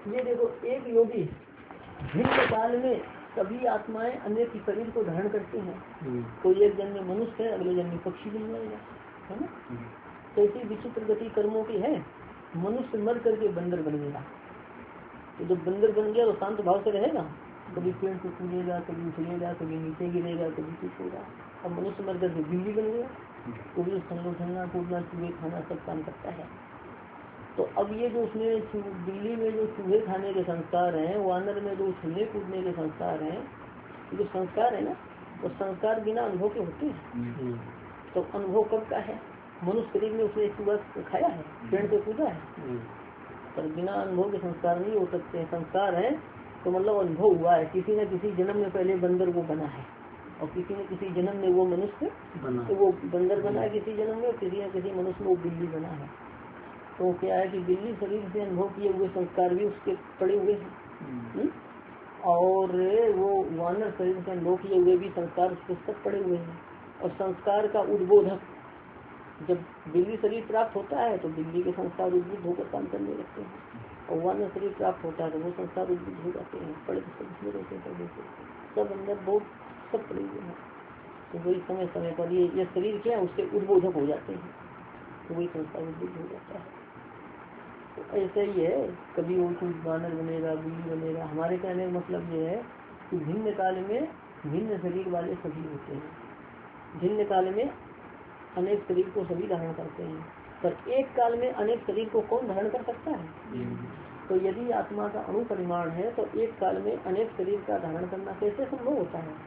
ये देखो एक योगी भिन्न काल में सभी आत्माएं अनेक शरीर को धारण करती हैं। कोई एक जन्म में मनुष्य है, अगले जन्म में पक्षी बन जाएगा, है ना। तो ऐसी विचित्र गति कर्मों की है। मनुष्य मर करके बंदर बन गया, तो जब बंदर बन गया तो शांत भाव से रहेगा, कभी पेड़ को कूदेगा, कभी उछलेगा, कभी नीचे गिरेगा, कभी कुछ होगा। अब मनुष्य मर करके बिल्ली बन गया, तो भी उछलना कूदना, चूहे खाना सब काम करता है। तो अब ये जो उसमें बिल्ली में जो चूहे खाने के संस्कार हैं, वानर में जो उछलने कूदने के संस्कार हैं, जो संस्कार है ना, वो संस्कार बिना अनुभव के होते हैं। तो अनुभव कब का है? मनुष्य शरीर में उसने चूहा खाया है, पेड़ पे कूदा है, पर बिना अनुभव के संस्कार नहीं हो सकते हैं। संस्कार है तो मतलब अनुभव हुआ है, किसी न किसी जन्म में पहले बंदर वो बना है, और किसी न किसी जन्म में वो मनुष्य तो वो बंदर बना है किसी जन्म में, और किसी न किसी मनुष्य में वो बिल्ली बना है। तो क्या है कि बिल्ली शरीर से अनुभव किए हुए संस्कार भी उसके पड़े हुए हैं, और वो वानर शरीर से अनुभव किए हुए भी संस्कार उसके सब पड़े हुए हैं। और संस्कार का उद्बोधक, जब बिल्ली शरीर प्राप्त होता है तो बिल्ली के संस्कार उद्बुद्ध होकर काम करने लगते हैं, और वानर शरीर प्राप्त होता है तो वो संस्कार उद्बुद्ध हो जाते हैं, पड़े सब अंदर बहुत सब पड़े हुए हैं। तो वही समय समय पर ये शरीर क्या है उसके उद्बोधक हो जाते हैं, तो वही संस्कार उद्बुद्ध हो जाता है। तो ऐसा ही है, कभी वो कुछ वानर बनेगा, बिल्ली बनेगा। हमारे कहने का मतलब ये है कि भिन्न काल में भिन्न शरीर वाले सभी होते हैं। भिन्न काल में अनेक शरीर को सभी धारण करते हैं, पर एक काल में अनेक शरीर को कौन धारण कर सकता है? तो यदि आत्मा का अणु परिमाण है तो एक काल में अनेक शरीर का धारण करना कैसे संभव होता है?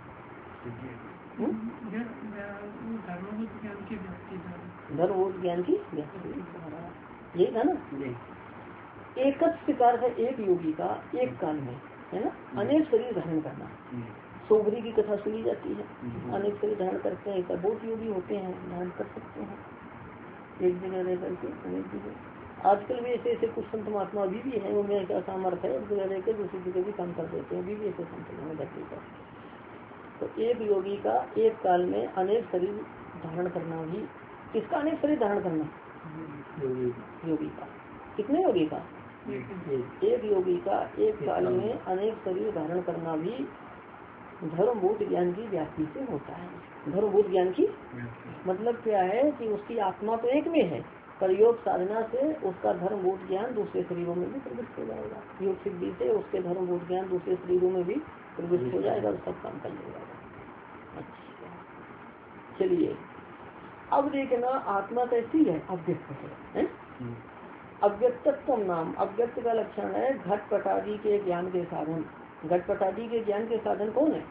धर्मबोध ज्ञान की व्याप्ति, यही था ना। एक प्रकार से एक योगी का एक काल में, है ना, अनेक शरीर धारण करना। सोबरी की कथा सुनी जाती है, अनेक शरीर धारण करते हैं, बहुत योगी होते हैं, धारण कर सकते हैं एक जगह रह करके अनेक जगह। आजकल भी ऐसे ऐसे कुछ संत महात्मा अभी भी है, उनमें ऐसा सामर्थ्य है, एक जगह रहकर दूसरी जगह भी काम कर देते हैं, अभी भी ऐसे संत हैं धरती पर। तो एक योगी का एक काल में अनेक शरीर धारण करना भी, किसका अनेक शरीर धारण करना? योगी का। कितने योगी का? एक योगी का एक काल में अनेक शरीर धारण करना भी धर्मभूत ज्ञान की व्याप्ति से होता है। धर्मभूत ज्ञान की मतलब क्या है कि उसकी आत्मा तो एक में है, पर योग साधना से उसका धर्मभूत ज्ञान दूसरे शरीरों में भी प्रविष्ट हो जाएगा। योग सिद्धि से उसके धर्मभूत ज्ञान दूसरे शरीरों में भी प्रविष्ट हो जाएगा और सब काम कर लेगा। अच्छा, चलिए अब देखना, आत्मा कैसी है? अव्यक्त है। अव्यक्तत्व नाम, अव्यक्त का लक्षण है घटपट आदि के ज्ञान के साधन। घटपट आदि के ज्ञान के साधन कौन है?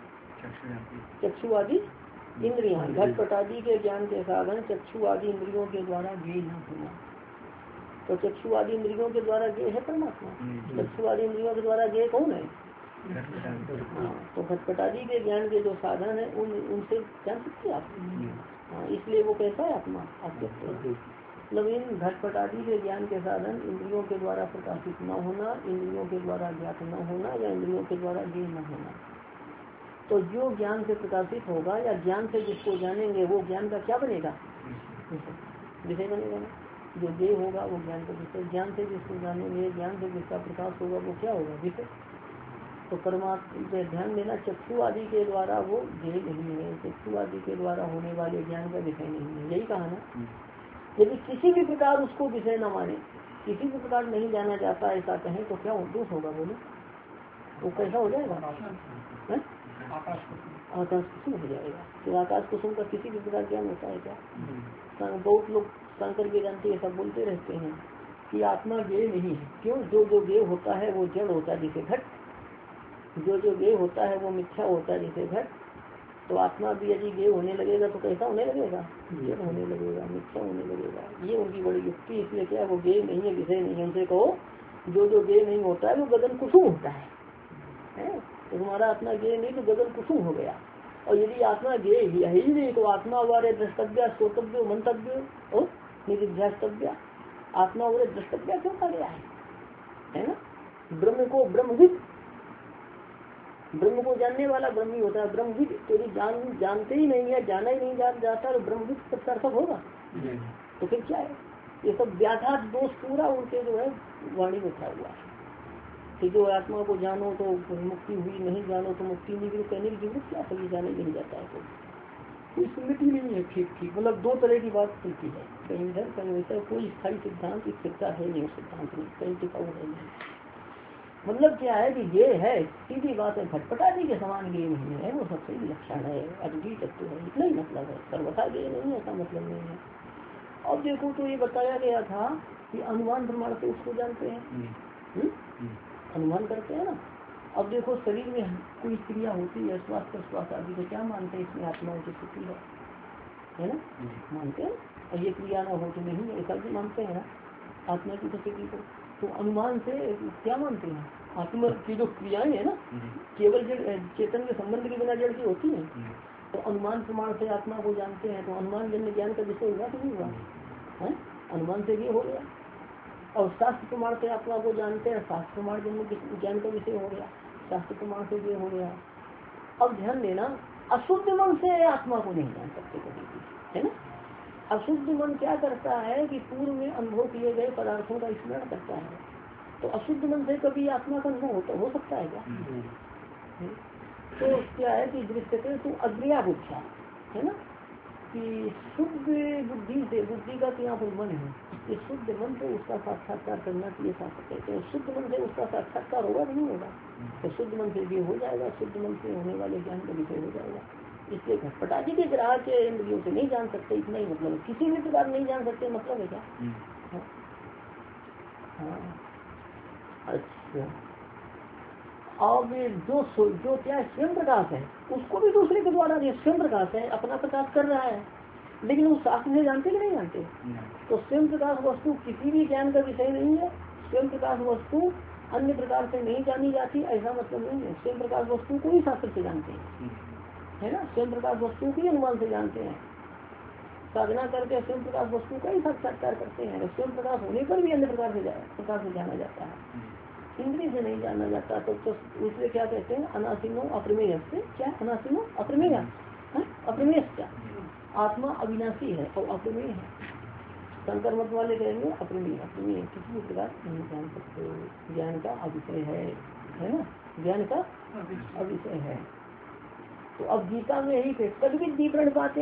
चक्षु आदि इंद्रियां। घटपट आदि के ज्ञान के साधन चक्षु आदि इंद्रियों के द्वारा ज्ञेय न होना। तो चक्षु आदि इंद्रियों के द्वारा ज्ञेय है परमात्मा। चक्षु आदि इंद्रियों के द्वारा ज्ञेय कौन है? तो घटपट आदि के ज्ञान के जो साधन है उनसे जान सकते आप। इसलिए वो कैसा है? आत्मा अव्यक्त है। मतलब इन घटपट आदि के ज्ञान के साधन इंद्रियों के द्वारा प्रकाशित न होना, इंद्रियों के द्वारा ज्ञात न होना, या इंद्रियों के द्वारा ज्ञेय न होना। तो जो ज्ञान से प्रकाशित होगा या ज्ञान से जिसको जानेंगे वो ज्ञान का क्या बनेगा? विषय बनेगा ना। जो ज्ञेय होगा वो ज्ञान का विषय। ज्ञान से जिसको जानेंगे, ज्ञान से जिसका प्रकाश होगा वो क्या होगा? विषय। तो परमात्मा ध्यान देना, चक्षु आदि के द्वारा वो ज्ञेय नहीं है, चक्षु आदि के द्वारा होने वाले ज्ञान का विषय नहीं है, यही कहा ना। यदि किसी भी प्रकार उसको विषय न माने, किसी भी प्रकार नहीं जाना जाता ऐसा कहें तो क्या दोष होगा? बोलो वो कैसा हो जाएगा? आकाश कुसुम हो जाएगा। तो आकाश कुसुम का किसी भी प्रकार ज्ञान होता है क्या? बहुत लोग शंकर वेदांती ऐसा बोलते रहते हैं कि आत्मा ज्ञेय नहीं है। क्यों? जो जो ज्ञेय होता है वो जड़ होता है जैसे घट, जो जो ज्ञेय होता है वो मिथ्या होता है जैसे घट। तो आत्मा भी यदि ज्ञेय होने लगेगा तो कैसा होने लगेगा? जड़ होने लगेगा, मिथ्या होने लगेगा। ये उनकी बड़ी युक्ति। इसलिए क्या वो ज्ञेय नहीं है, विषय नहीं है। उनसे कहो जो जो ज्ञेय नहीं होता है वो गगन कुसुम होता है। तो तुम्हारा आत्मा ज्ञेय नहीं तो गगन कुसुम हो गया। और यदि आत्मा ज्ञेय ही नहीं तो आत्मा वाले द्रष्टव्य, श्रोतव्य, मंतव्य और निधिध्यास्तव्य, आत्मा वाले द्रष्टव्य क्यों कहा गया है ना? ब्रह्म को ब्रह्मविद, ब्रह्म को जानने वाला ब्रह्म ही होता है। ब्रह्मविद तो यदि जानते ही नहीं है, जाना ही नहीं जाता तो ब्रह्मविद सब सार्थक होगा? तो फिर क्या है? ये सब व्याघात दोष पूरा उनके जो है वाणी में खड़ा हुआ है। कि जो आत्मा को जानो तो मुक्ति हुई, नहीं जानो तो मुक्ति नहीं हुई, कहने की जरूरत क्या है, जाने नहीं जाता है कोई स्मृति नहीं है। ठीक ठीक, मतलब दो तरह की बात चलती है, कहीं इधर कहीं वैसा, कोई स्थायी सिद्धांत स्थिरता है नहीं, सिद्धांत नहीं कहीं टिकाऊ है नहीं। मतलब क्या है कि ये है, सीधी बात है, घटपटादी के समान ये नहीं है, वो सबसे लक्षण है, अद्वितीय तत्व है, इतना ही मतलब है, सर्वथा ये नहीं ऐसा मतलब नहीं है। अब देखो तो ये बताया गया था कि अनुमान प्रमाण से उसको जानते हैं, अनुमान करते हैं ना। अब देखो शरीर में कोई क्रिया होती है, श्वास प्रश्वास आदि को क्या मानते हैं, इसमें आत्माओं की स्थिति है ना, मानते हैं। और ये क्रिया ना हो तो नहीं, ऐसा भी मानते हैं ना आत्मा की स्थिति को। तो अनुमान से क्या मानते हैं, आत्मा की जो क्रियाएं है ना केवल चेतन के संबंध के बिना जड़ की होती है, तो अनुमान प्रमाण से आत्मा को जानते हैं। तो अनुमान जन्य ज्ञान का विषय हुआ कि नहीं हुआ है, अनुमान से ये हो गया। और शास्त्र प्रमाण से आत्मा को जानते हैं, शास्त्र प्रमाण जन्य ज्ञान का विषय हो गया, शास्त्र प्रमाण से ये हो गया। अब ध्यान देना, अशुद्ध मन से आत्मा को नहीं जान सकते कभी भी, है ना। अशुद्ध मन क्या करता है कि पूर्व में अनुभव किए गए पदार्थों का स्मरण करता है, तो अशुद्ध मन से कभी आत्मा का अनुभव हो सकता है क्या? तो क्या है कि दृष्टि तो अग्रिया बुद्धिया है ना, कि शुद्ध बुद्धि से, बुद्धि का तो यहाँ पर मन है, कि शुद्ध मन से उसका साक्षात्कार करना चाहिए, शास्त्र कहते हैं। शुद्ध मन से उसका साक्षात्कार होगा नहीं होगा, तो शुद्ध मन से भी हो जाएगा, शुद्ध मन से होने वाले ज्ञान का विषय हो जाएगा। इसलिए घटपटादी के ग्राह के इंद्रियों से नहीं जान सकते, इतना ही मतलब है, किसी भी प्रकार नहीं जान सकते, मतलब है क्या? हाँ अच्छा। अब जो क्या स्वयं प्रकाश है, उसको भी दूसरे के द्वारा स्वयं प्रकाश है, अपना प्रकाश कर रहा है, लेकिन वो शास्त्र से जानते कि नहीं जानते? तो स्वयं प्रकाश वस्तु किसी भी ज्ञान का विषय नहीं है, स्वयं प्रकाश वस्तु अन्य प्रकार से नहीं जानी जाती, ऐसा मतलब नहीं है। स्वयं प्रकाश वस्तु को ही शास्त्र से जानते हैं, है ना, स्वयं प्रकाश वस्तु की अनुमान से जानते हैं, साधना करके स्वयं प्रकाश वस्तु का ही साक्षात्कार करते हैं। स्वयं प्रकाश होने पर भी अन्य प्रकार से जाना जाता है, इंद्रिय से नहीं जाना जाता। तो इसलिए क्या कहते हैं, अनासीनो अप्रमेय से, क्या अनासीनो अप्रमेय, अप्रमेय क्या, आत्मा अविनाशी है और अप्रमेय है। शंकर मत वाले कहेंगे अप्रमेय, अप्रमेय किसी भी प्रकार नहीं जान सकते, ज्ञान का अविषय है ना, ज्ञान का अविषय है। तो अब गीता में यही कभी दीपरण बातें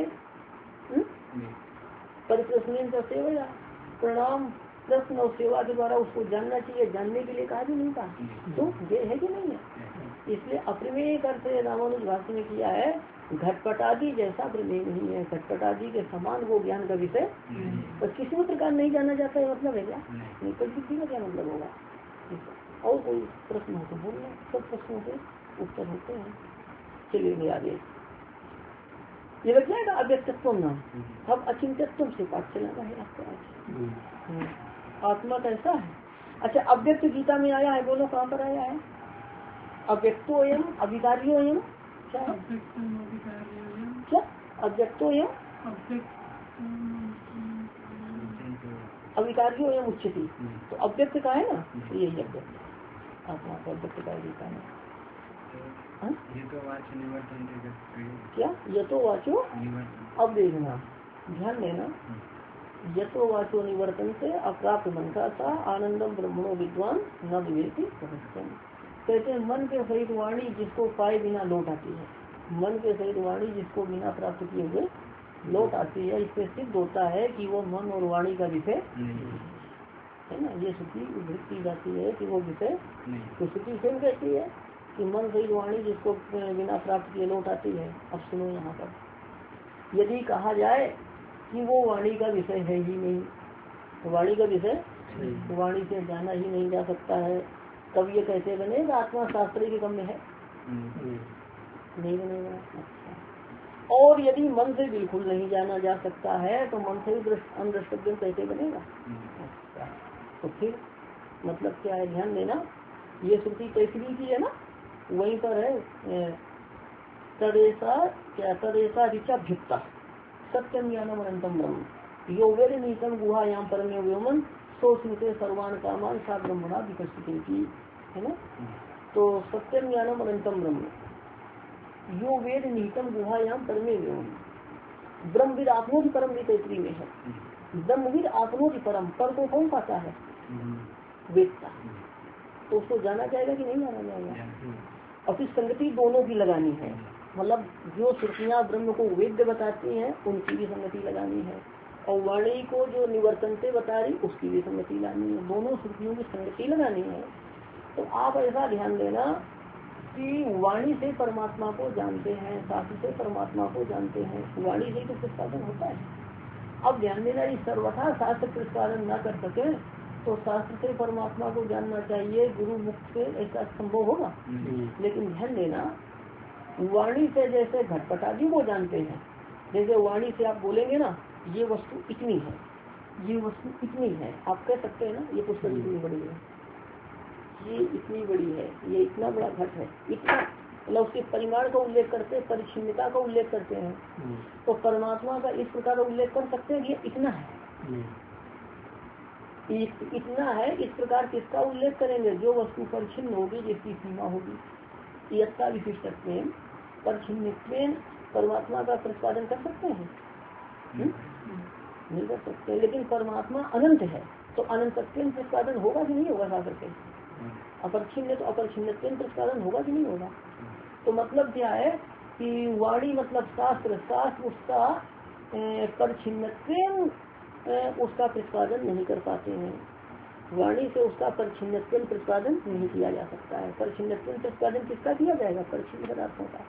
परिप्रश्न का सेवा, प्रणाम प्रश्न और सेवा के द्वारा उसको जानना चाहिए, जानने के लिए कहा भी नहीं था, तो ये है कि नहीं है। इसलिए अप्रमेय करते रामानुज भाष्य में किया है, घटपटादी जैसा प्रमेय नहीं है, घटपटादी के समान वो ज्ञान का विषय और किसी भी प्रकार नहीं जाना जाता है, मतलब है क्या? नहीं, परिस्थिति का क्या मतलब होगा। और कोई प्रश्न हो तो बोलना, सब प्रश्नों के उत्तर होते हैं। चलिए आगे ये लग जाएगा अव्यक्तत्व नाम। अब अचिंत्यत्व से पाठ चलाना है आपको आज। आत्मा कैसा है? अच्छा, अव्यक्त गीता में आया है, बोलो कहाँ पर आया है? अव्यक्तो एवं अविकार्यो एवं क्या है? क्या अव्यक्तो एवं अविकार्यो एवं उच्चति, तो अव्यक्त का है ना, यही अव्यक्त आत्मा का अव्यक्त का गीता में। क्या यतो वाचो, अब देखना ध्यान देना, यतो वाचो निवर्तन से अप्राप्त मन का सा आनंदम ब्रह्मणो विद्वान न विवेकी रहस्यम। कहते हैं मन के सहित वाणी जिसको पाए बिना लौट आती है, मन के सहित वाणी जिसको बिना प्राप्त किए हुए लौट आती है, इससे सिद्ध होता है कि वो मन और वाणी का विषय है ना। ये श्रुति उद्धृत की जाती है कि वो विषय, तो श्रुति स्वयं कहती है कि मन सहित वाणी जिसको बिना प्राप्त किए लौट आती है। अब सुनो यहाँ पर, यदि कहा जाए कि वो वाणी का विषय है ही नहीं, तो वाणी का विषय, वाणी से जाना ही नहीं जा सकता है, तब ये कैसे बनेगा? आत्मा शास्त्र के गम्य है, नहीं बनेगा। अच्छा, और यदि मन से बिल्कुल नहीं जाना जा सकता है तो मन से भी अनद्रष्टव्य कैसे बनेगा? अच्छा, तो फिर मतलब क्या है, ध्यान देना, ये श्रुति कैसी की है ना, वहीं पर है तदेशा, क्या तदेशा ऋचा भ्युक्ता सत्यम ज्ञानम अनंतम ब्रह्म यो वेद नीतम गुहायाम परमे व्योमन सो स्मृते सर्वान कामान सा ब्रह्मणा विकसित की, है ना। तो सत्यम ज्ञानम अनंतम ब्रह्म यो वेद नीतम गुहायाम परमे व्योमन, ब्रह्मविद आत्मोधि परम तैतरी में है, ब्रह्मविद आत्मोधि परम, पर को कौन पाता है? वेदता, तो उसको जाना जाएगा कि नहीं जाना जाएगा। और फिर संगति दोनों की लगानी है, मतलब जो श्रुतियाँ ब्रह्म को वेद्य बताती हैं उनकी भी संगति लगानी है, और वाणी को जो निवर्तन से बता रही उसकी भी संगति लानी है, दोनों श्रुतियों की संगति लगानी है। तो आप ऐसा ध्यान देना कि वाणी से परमात्मा को जानते हैं, शास्त्र से परमात्मा को जानते हैं, वाणी से तो प्रतिपादन होता है। अब ध्यान देना, इस सर्वथा शास्त्र प्रतिपादन न कर सके तो शास्त्र से परमात्मा को जानना चाहिए, गुरु मुख से ऐसा संभव होगा। लेकिन ध्यान देना, वाणी से जैसे घटपटादी को जानते हैं, जैसे वाणी से आप बोलेंगे ना ये वस्तु इतनी है, ये वस्तु इतनी है, आप कह सकते हैं ना ये पुस्तक इतनी बड़ी है, ये इतनी बड़ी है, ये इतना बड़ा घट है, इतना मतलब उसके परिमाण का उल्लेख करते हैं, परिच्छिन्नता का उल्लेख करते हैं। तो परमात्मा का इस प्रकार उल्लेख कर सकते हैं कि ये इतना है, इतना है। इस प्रकार किसका उल्लेख करेंगे? जो वस्तु परिच्छिन्न होगी, जिसकी सीमा होगी। यत्ता विशिष्टत्व परिच्छिन्नत्वेन परमात्मा का प्रतिपादन कर सकते हैं? नहीं कर सकते। लेकिन परमात्मा अनंत है तो अनंतत्वेन प्रतिपादन होगा कि नहीं होगा? शास्त्र के अपरिच्छिन्न तो अपरिच्छिन्नत्वेन प्रतिपादन होगा कि नहीं होगा? तो मतलब क्या है कि वाणी मतलब शास्त्र, शास्त्र उसका परिच्छिन्नत्वेन उसका प्रतिपादन नहीं कर पाते हैं। वाणी से उसका परिच्छिन्नत्वेन प्रतिपादन नहीं किया जा सकता है। परिच्छिन्नत्वेन प्रतिपादन किसका किया जाएगा? परिच्छिन्न पदार्थों का।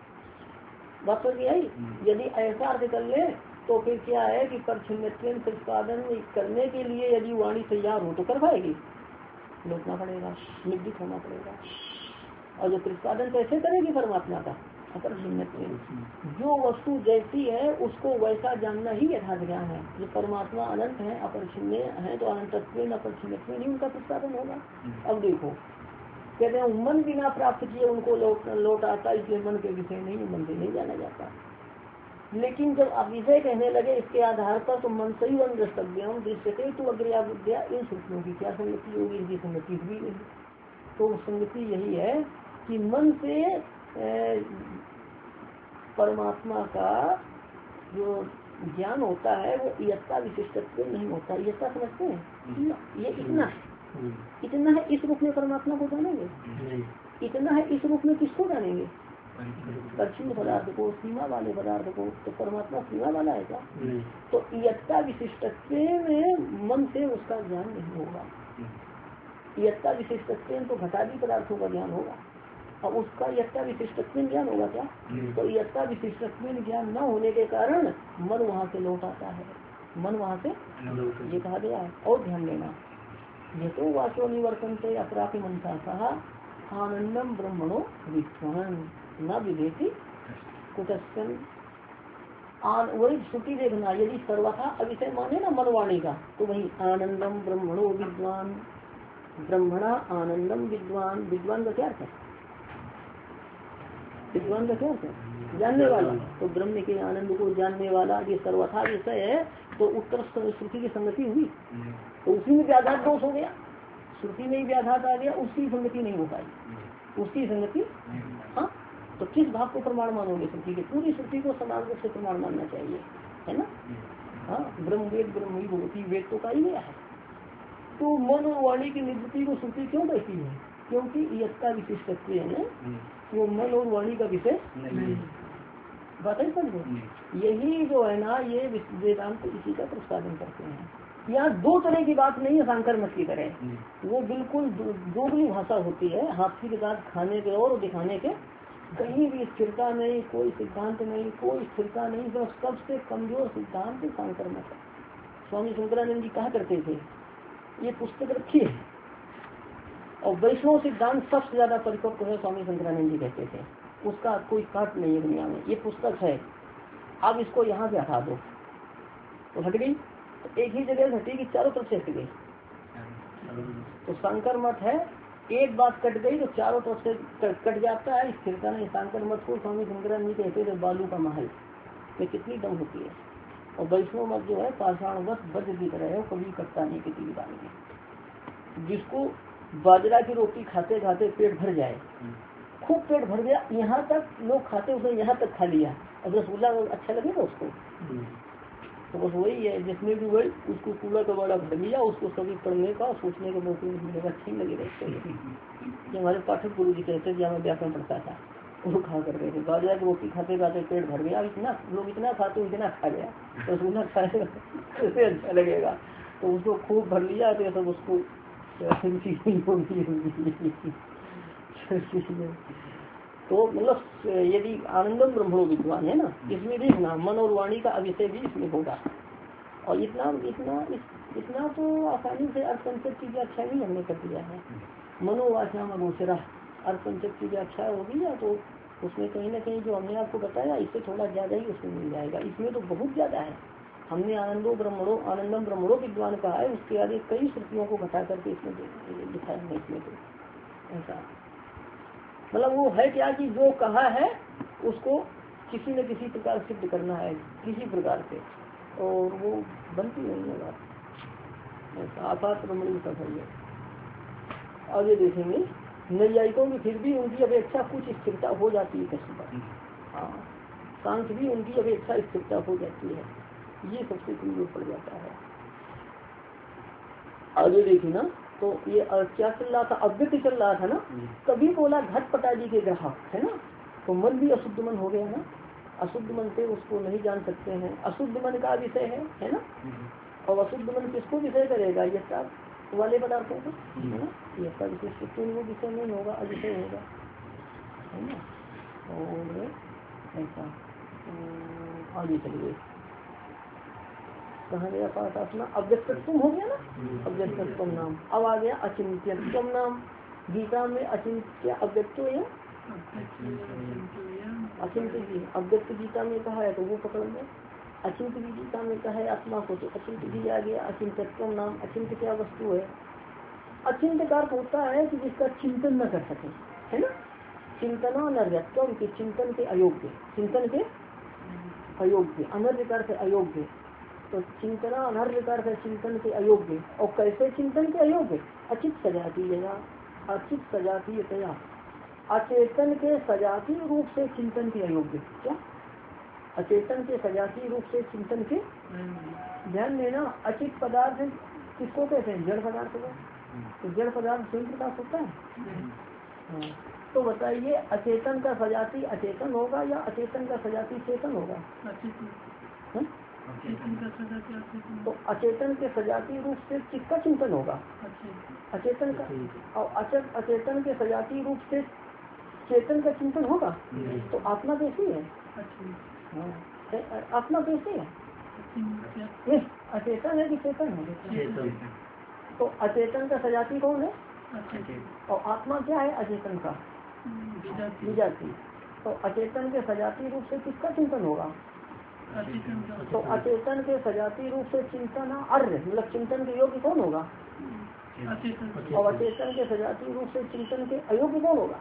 बात समझ में आई? यदि ऐसा अर्थ कर ले तो फिर क्या है कि परिच्छिन्नत्वेन प्रतिपादन करने के लिए यदि वाणी तैयार हो तो कर पाएगी? लौटना पड़ेगा, निगडित होना पड़ेगा। और जो प्रतिपादन कैसे करेगी परमात्मा का? अपरिच्छिन्नत्वेन। जो वस्तु जैसी है उसको वैसा जानना ही यथार्थ ज्ञान है। जो परमात्मा अनंत है, अपरिच्छिन्न है, तो अनंतत्वेन अपरिच्छिन्नत्वेन ही उनका प्रतिपादन होगा। अब देखो कहते हैं मन बिना प्राप्त किए उनको लौट आता, इसलिए मन के विषय नहीं, मन से नहीं जाना जाता। लेकिन जब आप विषय कहने लगे इसके आधार पर तो मन से ही वन द्रष्टव्यम दृश्यते तो अग्रया विद्या, इन श्रुतियों की क्या संगति होगी? इनकी संगति हुई नहीं। तो संगति यही है कि मन से परमात्मा का जो ज्ञान होता है वो यत्ता विशिष्टत्व नहीं होता। यत्ता समझते हैं? ये इतना है, इतना है, इस रूप में परमात्मा को जानेंगे? इतना है, इस रूप में किसको जानेंगे? परिच्छिन्न पदार्थ को, सीमा वाले पदार्थ को। तो परमात्मा सीमा वाला है क्या? तो यत्ता विशिष्टत्व में मन से उसका ज्ञान नहीं होगा। यत्ता विशिष्टत्व तो घटादी पदार्थों का ज्ञान होगा, और उसका यत्ता विशिष्टत्व ज्ञान होगा क्या? तो यत्ता विशिष्टत्व ज्ञान न होने के कारण मन वहाँ से लौट आता है, मन वहाँ से ये कहा गया है। और ध्यान देना, ये तो वाचो निवर्तन से अपराधी मनसा कहा आनंदम ब्रह्मणो विद्वान न विभेति कुतस्कन। वही श्रुति देखना, यदि सर्वथा अविषय माने ना मनवाणी का, तो वही आनंदम ब्रह्मणो विद्वान, ब्रह्मणा आनंदम विद्वान। विद्वान का क्या अर्थ है? विद्वान का क्या अर्थ है? जानने वाला। तो ब्रह्म के आनंद को जानने वाला ये सर्वथा विषय है। तो उत्तर श्रुति की संगति हुई, तो उसी में व्याघात दोष हो गया, श्रुति में ही व्याघात आ गया, उसकी संगति नहीं हो पाई, उसकी संगति। हाँ, तो किस भाव को प्रमाण मानोगे? श्रुति के, पूरी श्रुति को समान रूप से प्रमाण मानना चाहिए, है ना? हाँ, ब्रह्म वेद ब्रह्म ही भगवती, वेद तो का ही गया है। तो मन और वाणी की निवृत्ति को श्रुति क्यों कहती है? क्योंकि यत्ता विशिष्टत्व है, वो मन और वाणी का विषय बात है। समझो, यही जो है ना, ये वेदांत इसी का प्रतिपादन करते हैं। यहाँ दो तरह की बात नहीं है सांकर मत की तरह, वो बिल्कुल दोगली भाषा होती है। हाथी के दांत खाने के और दिखाने के, कहीं भी स्थिरता नहीं, कोई सिद्धांत नहीं, कोई स्थिरता नहीं, तो सबसे कमजोर सिद्धांत सांकर मत है। स्वामी शंकरानंद जी कहा करते थे, ये पुस्तक रखी है और वैष्णव सिद्धांत सबसे ज्यादा परिपक्व है, स्वामी शंकरानंद जी कहते थे, उसका कोई काट नहीं है दुनिया में। ये पुस्तक है, अब इसको यहाँ से हटा दो तो हट गई, तो एक ही जगह हटी कि चारों तरफ से हट गई। तो शंकर मत है, एक बात कट गई तो चारों तरफ से कट जाता है, स्थिरता नहीं। शंकर मत को स्वामी शंकरानंद जी कहते थे बालू का महल में कितनी दम होती है। और वैष्णव मत जो है पाषाणवत वज्र की तरह है, कभी कटता नहीं किसी भी बात में। जिसको बाजरा की रोटी खाते खाते पेट भर जाए, खूब पेट भर गया, यहाँ तक लोग खाते, उसने यहाँ तक खा लिया, अब रसगुल्ला अच्छा लगेगा उसको? तो बस वही है, जिसने भी वही उसको कूड़ा कबाड़ा भर लिया, उसको कभी पढ़ने का सोचने का मौका नहीं मिलेगा, अच्छी लगी रहती है। हमारे पाठक गुरु जी कहते हैं, जब मैं व्याकरण पढ़ता था वो खा कर गए थे, बाजा रोटी खाते खाते पेट भर गया, इतना लोग इतना खाते इतना खा गया, तो उतना खाएगा उसे अच्छा लगेगा, तो उसको खूब भर लिया, तो सब उसको तो मतलब यदि आनंदम ब्रह्मणो विद्वान है ना, इसमें देखना मन और वाणी का अभिषेक भी इसमें होगा। और इतना तो आसानी से अर्थ की व्याख्या भी हमने कर दिया है। मनोवासना मगोचरा अर्थ की व्याख्या होगी या तो उसमें कहीं ना कहीं जो हमने आपको बताया इससे थोड़ा ज्यादा ही उसमें मिल जाएगा, इसमें तो बहुत ज्यादा है। हमने आनंदम ब्रह्मणो विद्वान कहा है, उसके आगे कई श्रुतियों को घटा करके इसमें लिखा है इसमें तो ऐसा। मतलब वो है क्या कि जो कहा है उसको किसी न किसी प्रकार सिद्ध करना है, किसी प्रकार से, और वो बनती नहीं है बात ऐसा आपात ब्रह्मणी सब है। आगे देखेंगे नैयायिकों की फिर भी उनकी अपेक्षा कुछ स्थिरता हो जाती है कहीं पर। हाँ, शांत भी उनकी अपेक्षा स्थिरता हो जाती है, ये सबसे कमजोर पड़ जाता है। आगे देखिए ना, तो ये क्या चल रहा था, अव्यक्त चल रहा था ना, कभी बोला घटपट आदि के ग्राहक है ना, तो मन भी अशुद्ध मन हो गया ना, अशुद्ध मन से उसको नहीं जान सकते हैं, अशुद्ध मन का विषय है ना, और अशुद्ध मन किसको विषय करेगा, ये वाले पदार्थों को है ना, ये सब वो विषय नहीं होगा, अविषय होगा है ना। और ऐसा आगे चलिए, कहा गया पाठ अपना अव्यक्तत्व हो गया ना, अव्यक्तत्व नाम। अब आ गया अचिंत्यत्व नाम। गीता में अचिंत्य अव्यक्त है, अचिंत्य जी अव्यक्त गीता में कहा है तो वो पकड़ लो, अचिंत्य की गीता में कहा है आत्मा को, तो अचिंत्य भी आ गया अचिंत्यत्व नाम। अचिंत्य क्या वस्तु है, अचिंत्य का अर्थ होता है कि जिसका चिंतन न कर सके, है ना। चिंतना नर्यत्व के चिंतन के अयोग्य, चिंतन के अयोग्य, अनर्य का अर्थ अयोग्य, तो चिंतना अनर्य का अर्थ चिंतन के अयोग्य। और कैसे चिंतन के अयोग्य, अचित सजातीय, अचित सजातीयतया, अचेतन के सजातीय रूप से चिंतन के अयोग्य। क्या अचेतन के सजातीय रूप से चिंतन के, ध्यान देना अचित पदार्थ किसको कहते हैं, जड़ पदार्थ को, तो जड़ पदार्थ स्वयं प्रकाश होता है। हाँ, तो बताइए अचेतन का सजाती अचेतन होगा या अचेतन का सजाती चेतन होगा, तो अचेतन के सजातीय रूप से किसका चिंतन होगा, अचेतन का, और अचेतन के सजातीय रूप से चेतन का चिंतन होगा, तो आत्मा कैसी है, आत्मा कैसी है, ये अचेतन है कि चेतन है, तो अचेतन का सजाती कौन है, और आत्मा क्या है अचेतन का, विजाती। तो अचेतन के सजाती रूप से किसका चिंतन होगा, तो अचेतन के सजाती रूप से चिंतन अर्य मतलब चिंतन के योग्य कौन होगा, और अचेतन के सजाती रूप से चिंतन के अयोग्य कौन होगा,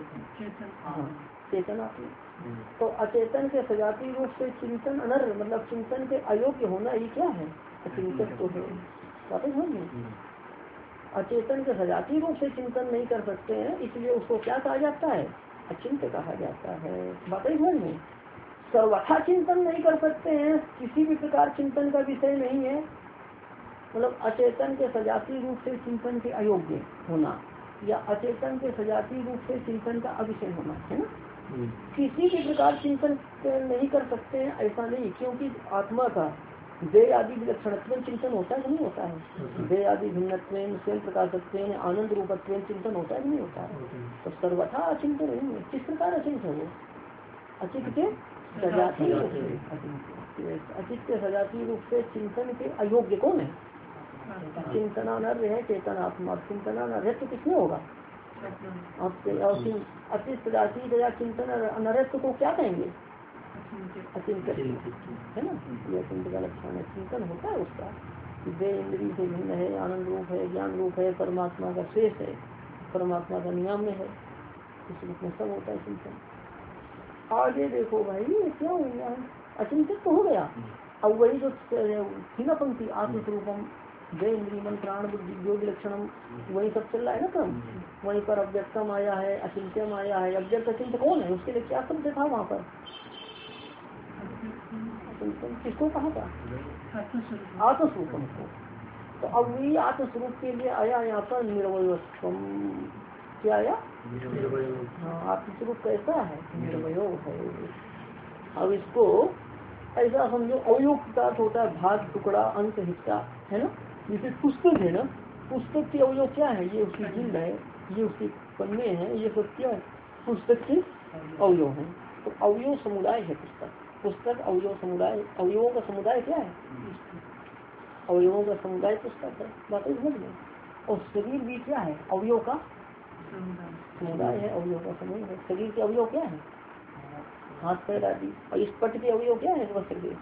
चेतन आत्मा। तो अचेतन के सजाती रूप से चिंतन अनर्य मतलब चिंतन के अयोग्य होना ही क्या है, अचिंतन तो है। वापस होंगे अचेतन के सजाती रूप से चिंतन नहीं कर सकते हैं, इसलिए उसको क्या कहा जाता है, अचिंत्य कहा जाता है। बातें समझ में, सर्वथा चिंतन नहीं कर सकते हैं, किसी भी प्रकार चिंतन का विषय नहीं है, मतलब अचेतन के सजाती रूप से चिंतन के अयोग्य होना या अचेतन के सजाती रूप से चिंतन का अविषय होना, है ना। किसी भी प्रकार चिंतन नहीं कर सकते हैं ऐसा नहीं, क्योंकि आत्मा का देह आदि विलक्षणत्व चिंतन होता है कि नहीं होता है, देह आदि भिन्नत्व स्वयं प्रकाशत्व आनंद रूपत्व चिंतन होता है कि नहीं होता है, तो सर्वथा अचिंतन नहीं है। किस प्रकार अचिंत है वो, अचित के सजाती रूप से, अचित के सजाती रूप से चिंतन के अयोग्य कौन है, चिंतनानर्य है चेतनात्मा, चिंतनानर्य तो किसमें होगा, अचित सजाती दया चिंतन अनर्थ को क्या कहेंगे, अचिंतन है ना, ये अचिंत का लक्षण है। चिंतन होता है उसका वे इंद्रिय से भिन्न है, आनंद रूप है, ज्ञान रूप है, परमात्मा का शेष है, परमात्मा का नियम में है, इस रूप में सब होता है चिंतन। आगे देखो भाई ये क्या हो गया, अचिंतित तो हो गया। अब वही जो थी ना पंक्ति आत्मस्वरूपम वे इंद्रिय मन प्राण बुद्धि जो विलक्षणम, वही सब चल रहा है ना क्रम, वहीं पर अव्यक्तम आया है, अचिंत्यम आया है। अव्यक्त अचिंत्य कौन है, उसके लिए क्या शब्द था वहाँ पर, किसको कहा था? आत्मस्वरूपम को। तो अब ये आत्मस्वरूप के लिए आया यहाँ पर निर्वयोत्तम। क्या आया? हाँ, आत्मस्वरूप कैसा है? निर्वयो है। अब इसको ऐसा समझो, अवयव का होता है भाग, टुकड़ा, अंश, हिस्सा, है ना। जैसे पुस्तक है ना, पुस्तक के अवयव क्या है? ये उसकी जिल्द है, ये उसके पन्ने हैं, ये सब क्या है? पुस्तक के अवयव है। तो अवयव समुदाय है पुस्तक। पुस्तक अवयव समुदाय, अवयवों का समुदाय क्या है? अवयवों का समुदाय पुस्तक है। बात समझ में। और शरीर भी क्या है? अवयव का समुदाय है, अवयव का समूह है। शरीर के अवयव क्या है? हाथ पैर आदि। और इस पट के अवयव क्या है? वस्त्र के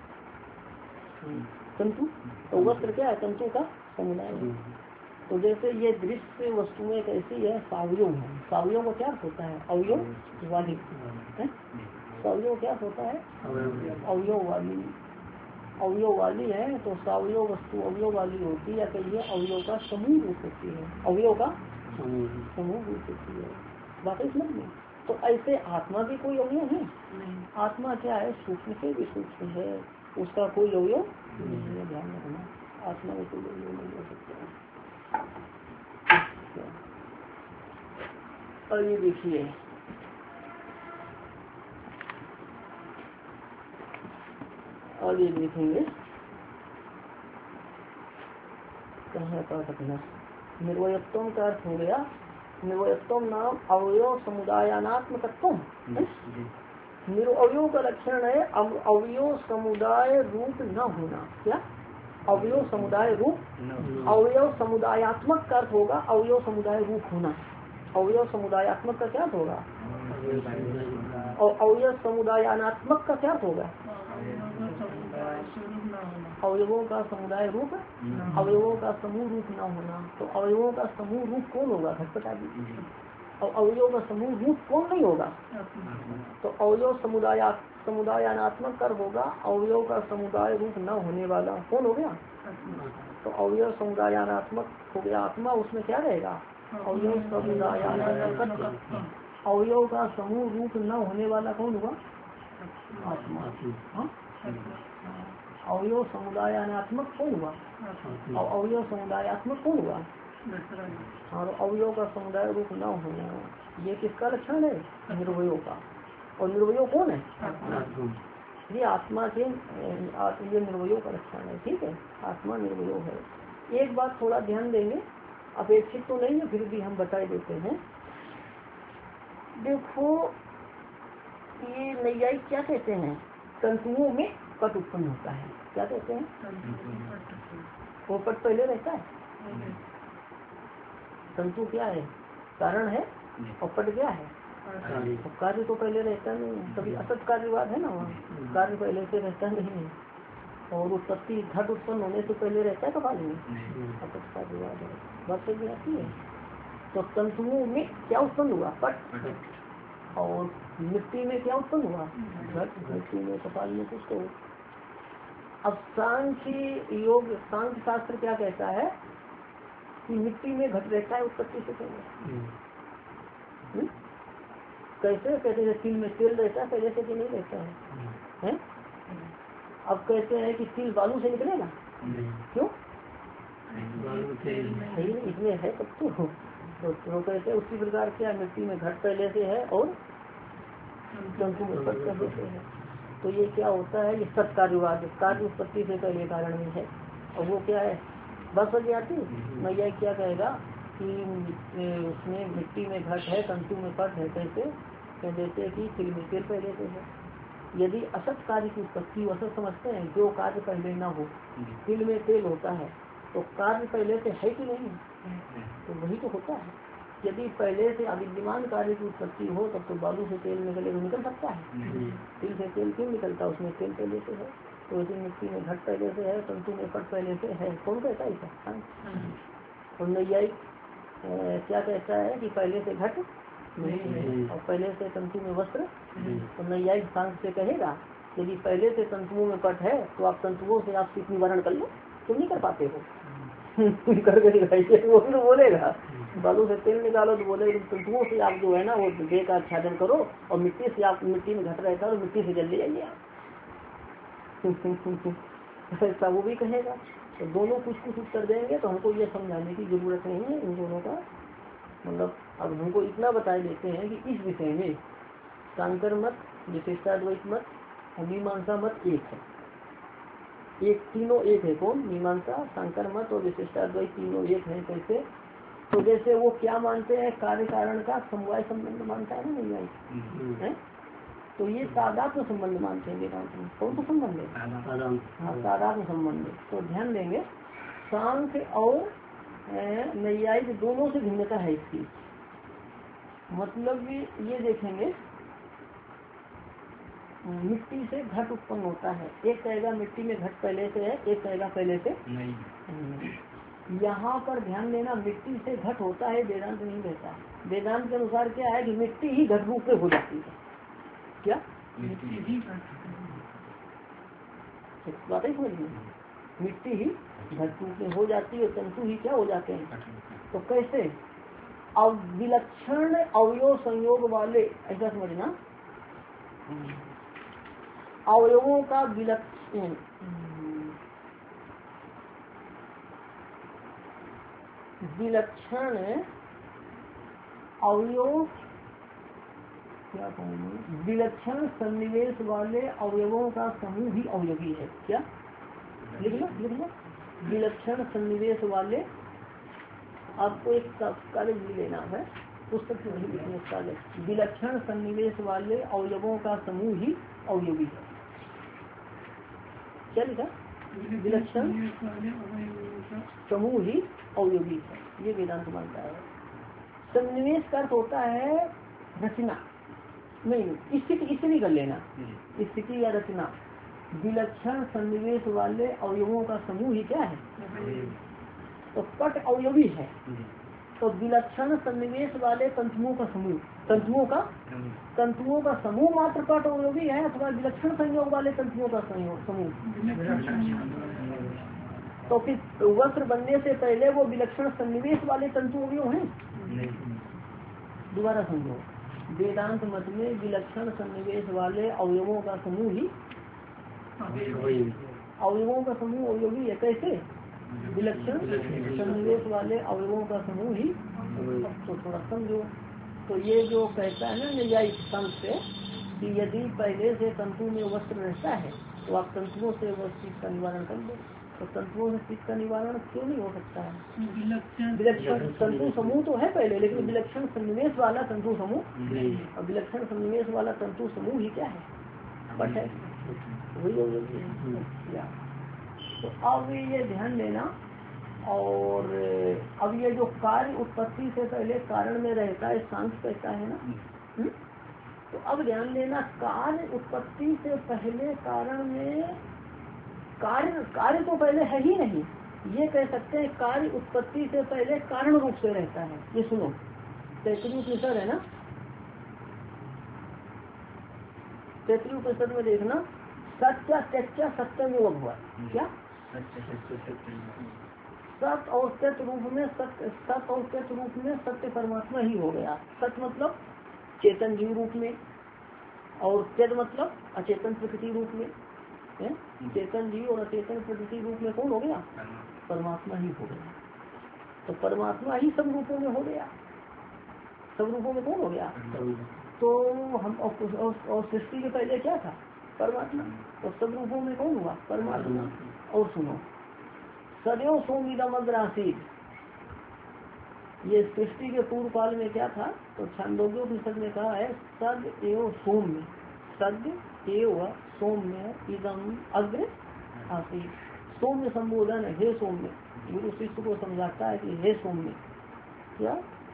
तंतु। तो वस्त्र क्या है? तंतु का समुदाय है। तो जैसे ये दृश्य वस्तुएं कैसी है? सावयव है। सावयव को क्या होता है? अवयव वाली। सावयव क्या होता है? अवयव वाली। अवयव वाली है तो सावयव वस्तु अवयव वाली होती है, या कहिए अवयव का समूह रूप होती है। अवयव का समूह रूप होती है। बात समझ में। तो ऐसे आत्मा भी कोई अवयव है? आत्मा क्या है? सूक्ष्म से भी सूक्ष्म है, उसका कोई अवयव नहीं है। ध्यान रखना, आत्मा में कोई अवयव नहीं हो सकता। और ये देखिए, और ये देखेंगे कहाँ का रखना। निर्वयत्व का अर्थ हो गया, निर्वयत्व नाम अवयव समुदायानात्मकत्व। निरवयव का लक्षण है अवयव समुदाय रूप न होना। क्या? अवयव समुदाय रूप, अवयव समुदायात्मक का अर्थ होगा अवयव समुदाय रूप होना। अवयव समुदायात्मक का क्या होगा? और अवयव समुदायानात्मक का क्या होगा? अवयवों का समुदाय रूप, अवयवों का समूह रूप न होना। तो अवयवों का समूह रूप कौन होगा? घटपट आदि। और अवयव का समूह रूप कौन नहीं होगा? तो अवयव समुदायात्मक कर होगा अवयव का समुदाय रूप न होने वाला। कौन हो गया? तो अवयव समुदायात्मक हो गया आत्मा। उसमें क्या रहेगा? अवयव समुदायात्मक। अवयव का समूह रूप न होने वाला कौन हुआ? आत्मा। अवयव समुदायात्मक कौन हुआ? और अवयव समुदायात्मक कौन हुआ? और अवयव का समुदाय रूप न होना, ये किसका लक्षण है? निर्वयों का। और निर्वयो कौन है? ये आत्मा के, ये निर्वयों का लक्षण है। ठीक है, आत्मा निर्वयो है। एक बात थोड़ा ध्यान देंगे, अपेक्षित तो नहीं है फिर भी हम बता देते हैं। देखो, ये नैयायिक क्या कहते हैं? तंतुओं में पट उत्पन्न होता है। क्या कहते हैं? वो पट पहले रहता है। तंतु क्या है? कारण है। और पट क्या है? कार्य तो पहले रहता नहीं है। कभी असत कार्यवाद है ना, वहाँ कार्य पहले से रहता नहीं है। और उत्पत्ति घट उत्पन्न होने से पहले रहता है कपाल में, असत कार्यवाद है। बात समझ में आती है। तो तंतुओं में क्या उत्पन्न हुआ? पट। और मिट्टी में क्या उत्पन्न हुआ? घट। मिट्टी में, कपाल में कुछ तो। अब सांख्य योग, सांख्य शास्त्र क्या कहता है कि मिट्टी में घट रहता है उत्पत्ति से पहले। कैसे? कहते हैं तिल में तेल रहता है पहले से कि नहीं रहता है? अब कहते हैं कि तिल बालू से निकलेगा? क्यों? इसमें है सब तो कहते हैं उसी प्रकार क्या मिट्टी में घट पहले से है और तंतु में पट पहले से है। तो ये क्या होता है? ये सत्कार्यवाद, कार्य उत्पत्ति से पहले कारण में है। और वो क्या है? बस हो जाती। मैं यह क्या कहेगा कि उसमें मिट्टी में घट है, तंतु में पट है। कैसे? कह देते कि तिल में तेल पहले से है। यदि असत कार्य की उत्पत्ति, असत समझते हैं जो कार्य पहले न हो, तिल में तेल होता है तो कार्य पहले से है कि नहीं? तो वही तो होता है। यदि पहले से अविद्यमान कार्य की उत्पत्ति हो तब तो बालू से तेल निकले तो निकल सकता है। तिल से तेल क्यों निकलता? उसमें तेल पहले से है। तो यदि मिट्टी में घट पहले से है, तंतु में पट पहले से है, कौन कहता है ऐसा? और नैयायिक क्या कहता है कि पहले से घट नहीं है और पहले से तंतु में वस्त्र। तो नैयायिक सांख्य से कहेगा यदि पहले से तंतुओं में पट है तो आप तंतुओं से आप निवारण कर लो। तुम नहीं कर पाते हो करके दिखाइए। वो भी तो बोलेगा बालू से तेल निकालो तो बोले तंतुओं से आप जो है ना वो देह का आच्छादन करो और मिट्टी से आप, मिट्टी में घट रहता है तो मिट्टी से जल ले जाइए आप। ऐसा वो भी कहेगा। तो दोनों कुछ कुछ उत्तर देंगे तो हमको ये समझाने की जरूरत नहीं है इन दोनों का। मतलब अब हमको इतना बता देते हैं कि इस विषय में सांकर मत, विशिष्टाद्वैत मत और मीमांसा मत एक है। एक तीनों एक है। कौन? मीमांसा, सांकर मत और विशिष्टाद्वैत तीनों एक है। कैसे? तो जैसे वो क्या मानते हैं, कार्य कारण का समवाय संबंध मानता है ना नहीं? तो ये तादात्म्य संबंध मानते हैं वेदांत में। कौन सा संबंध है? हाँ, तादात्म्य संबंध। तो ध्यान देंगे सांख्य और नैयायिक दोनों से भिन्नता है इसकी। मतलब ये देखेंगे मिट्टी से घट उत्पन्न होता है। एक कहेगा मिट्टी में घट पहले से है, एक कहेगा पहले से नहीं। यहाँ पर ध्यान देना, मिट्टी से घट होता है वेदांत नहीं कहता। वेदांत के अनुसार क्या है कि मिट्टी ही घट रूप में हो जाती है। क्या बात है समझ में? मिट्टी ही घट रूप में हो जाती है, तंतु ही क्या हो जाते हैं। तो कैसे? अब विलक्षण अवयव संयोग वाले, ऐसा समझना, अवयवों का विलक्षण अवयव, क्या कहूँगी, विलक्षण सन्निवेश वाले अवयवों का समूह ही अवयवी है। क्या लिखना विलक्षण सन्निवेश वाले, आपको एक कागज भी लेना है, पुस्तक से नहीं लिखने कागज। विलक्षण सन्निवेश वाले अवयवों का समूह ही अवयवी है। क्या लिखा? विलक्षण समूह ही अवयवी है, ये वेदांत मानता है। सन्निवेश का अर्थ होता है रचना, नहीं स्थिति, इससे भी कर लेना, स्थिति या रचना। विलक्षण सन्निवेश वाले अवयवों का समूह ही क्या है? तो पट अवयवी है। तो विलक्षण सन्निवेश वाले तंतुओं का समूह, तंतुओं का समूह मात्र पट अवयवी है, अथवा विलक्षण संयोग वाले तंतुओं का समूह। तो फिर वस्त्र बनने से पहले वो विलक्षण सन्निवेश वाले तंतु अवयव हैं। दोबारा समझो, वेदांत मत में विलक्षण सन्निवेश वाले अवयवों का समूह ही अवयवों का समूह अवयवी है। कैसे? विलक्षण सन्निवेश वाले अवयवों का समूह ही। तो थोड़ा समझो, तो ये जो कहता है ना न्यायिक संत से कि यदि पहले से तंतु में वस्त्र रहता है तो आप तंतुओं से वस्त्र का निवारण कर दो। तो तंतुओं से शीत का निवारण क्यों नहीं हो सकता है? विलक्षण तंतु समूह तो है पहले, लेकिन विलक्षण सन्निवेश वाला तंतु समूह, और विलक्षण सन्निवेश वाला तंतु समूह ही क्या है? पट है, वही है। तो अब ये ध्यान देना। और अब ये जो कार्य उत्पत्ति से पहले कारण में रहता है, सांख्य कहता है ना। तो अब ध्यान देना, कार्य उत्पत्ति से पहले कारण में, कार्य तो पहले है ही नहीं। ये कह सकते हैं कार्य उत्पत्ति से पहले कारण रूप से रहता है। ये सुनो, तैतृय उपनिषद है ना, तैतृय उपनिषद में देखना, सत्य त्यक्त्या सत्यम एवं हुआ। क्या? सत्य और त्यक्त रूप में सत्य और त्यक्त रूप में सत्य परमात्मा ही हो गया। सत्य मतलब चेतन जीव रूप में, और त्यक्त मतलब अचेतन प्रकृति रूप में है। चेतन जीव और अचेतन प्रकृति रूप में कौन हो गया? परमात्मा ही हो गया। तो परमात्मा ही सब रूपों में हो गया। सब रूपों में कौन हो गया? तो हम और सृष्टि के पहले क्या था? परमात्मा। तो सब रूपों में कौन हुआ? परमात्मा। और सुनो, सदैव सोमिदम अग्रासीत, ये सृष्टि के पूर्व काल में क्या था? तो छांदोग्योपनिषद में कहा है सद एव सौम्य, सद एव सौम्य इदम अग्र आसीत। सौम्य संबोधन है, हे सौम्य। गुरु शिष्य को समझाता है कि हे सौम्य, क्या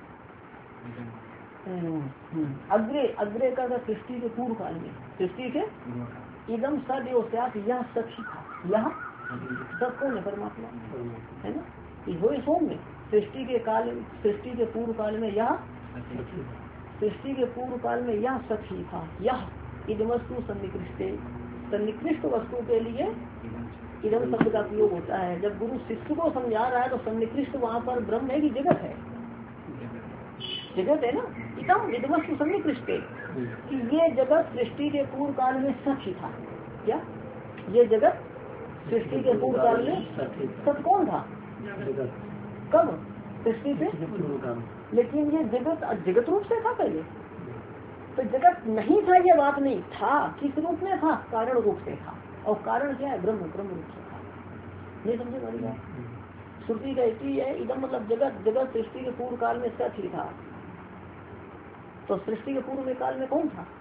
अग्रे, अग्रे का सृष्टि के पूर्व काल में, सृष्टि के इदम सद एव स्यात्, यह साक्षी था। यह सब कौन है? परमात्मा है ना। हो सौम्य, सृष्टि के काल, सृष्टि के पूर्व काल में यह, सृष्टि के पूर्व काल में यह साक्षी था। यह इदमस्तु सन्निकृष्ट, सन्निकृष्ट वस्तु के लिए इदम शब्द का प्रयोग होता है। जब गुरु शिष्य को समझा रहा है तो सन्निकृष्ट वहाँ पर ब्रह्म है कि जगत है? जगत है ना। इदम इदमस्तु सन्निकृष्ट, कि ये जगत सृष्टि के पूर्व काल में साक्षी था। क्या? ये जगत सृष्टि के पूर्व काल में सत कौन था? कब? सृष्टि से। लेकिन ये जगत रूप से था पहले, तो जगत नहीं था ये बात नहीं था। किस रूप में था? कारण रूप से था। और कारण क्या है? ब्रह्म रूप से था। नहीं समझे हमारी बात? श्रुति कहती है इदम मतलब जगत सृष्टि के पूर्व काल में सच ही था। तो सृष्टि के पूर्व में काल में कौन था?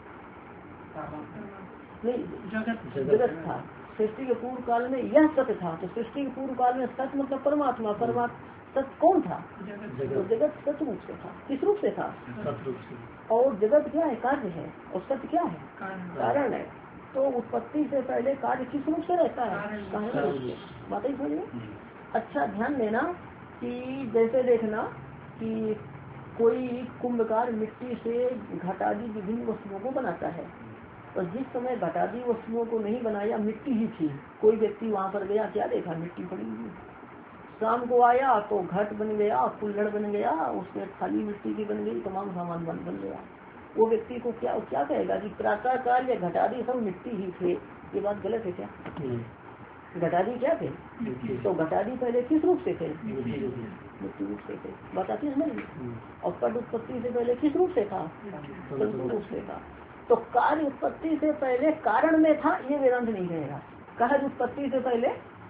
नहीं, जगत था। सृष्टि के पूर्व काल में यह सत्य था। तो सृष्टि के पूर्व काल में सत्य मतलब परमात्मा। सत्य कौन था? तो जगत सत्य रूप से था। किस रूप से था? और जगत क्या है? कार्य है। और सत्य क्या है? कारण है। तो उत्पत्ति से पहले कार्य किस रूप से रहता है? कारण रूप से। बात ही समझिए। अच्छा ध्यान देना कि जैसे देखना कि कोई कुंभकार मिट्टी से घटादी विभिन्न वस्तुओं को बनाता है। और जिस समय घटादी वस्तुओं को नहीं बनाया, मिट्टी ही थी, कोई व्यक्ति वहाँ पर गया, क्या देखा? मिट्टी पड़ी हुई। शाम को आया तो घट बन गया, कुल्हड़ बन गया, उसमें खाली मिट्टी की बन गई, तमाम सामान बन गया। वो व्यक्ति को क्या कहेगा कि प्रातः काल या घटादी सब मिट्टी ही थे? ये बात गलत है क्या? घटादी क्या थे? तो घटादी पहले किस रूप से थे? मिट्टी रूप से थे। बताती है ना। और पट उत्पत्ति से पहले किस रूप से था? तंतु रूप से था। तो कार्य उत्पत्ति से पहले कारण में था, ये वेदांत नहीं कहेगा। कार्य उत्पत्ति से पहले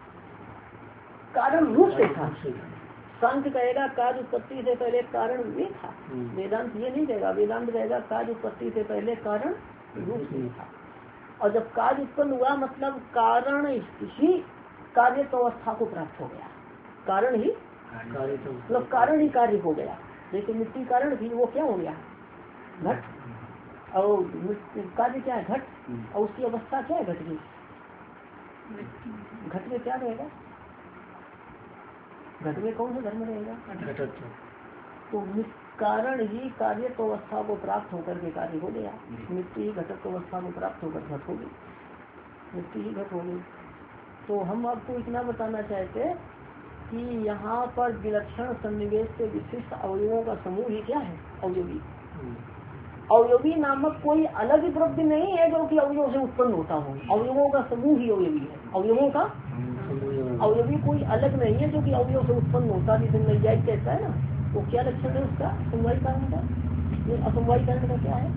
कारण रूप से था। सांख्य कहेगा कार्य उत्पत्ति से पहले कारण में था। वेदांत ये नहीं कहेगा। वेदांत कहेगा कार्य उत्पत्ति से पहले कारण रूप से था। और जब कार्य उत्पन्न हुआ मतलब कारण ही कार्य तो अवस्था को प्राप्त हो गया। कारण ही मतलब कारण ही कार्य हो गया। जैसे मिट्टी कारण थी, वो क्या हो गया? घट। और कार्य क्या है? घट। और उसकी अवस्था क्या है? घट की। घट में क्या रहेगा? घट में कौन सा धर्म रहेगा? तो कारण ही कार्य तो अवस्था को प्राप्त होकर के कार्य हो गया। मिट्टी ही घटक अवस्था को प्राप्त होकर घट होगी। मिट्टी ही घट होगी। तो हम आपको इतना बताना चाहते कि यहाँ पर विलक्षण सन्निवेश से विशिष्ट अवयवों का समूह ही क्या है? अवयवी। अवयवी नामक कोई अलग द्रव्य नहीं है जो कि अवयव से उत्पन्न होता हो। अवयवों का समूह ही अवयवी है। अवयवों का अवयवी कोई अलग नहीं है जो कि अवयव से उत्पन्न होता। जिसे नैयायिक कहता है ना, वो क्या लक्षण है उसका? असमवाय कारण का। ये असमवाय कारण का क्या है?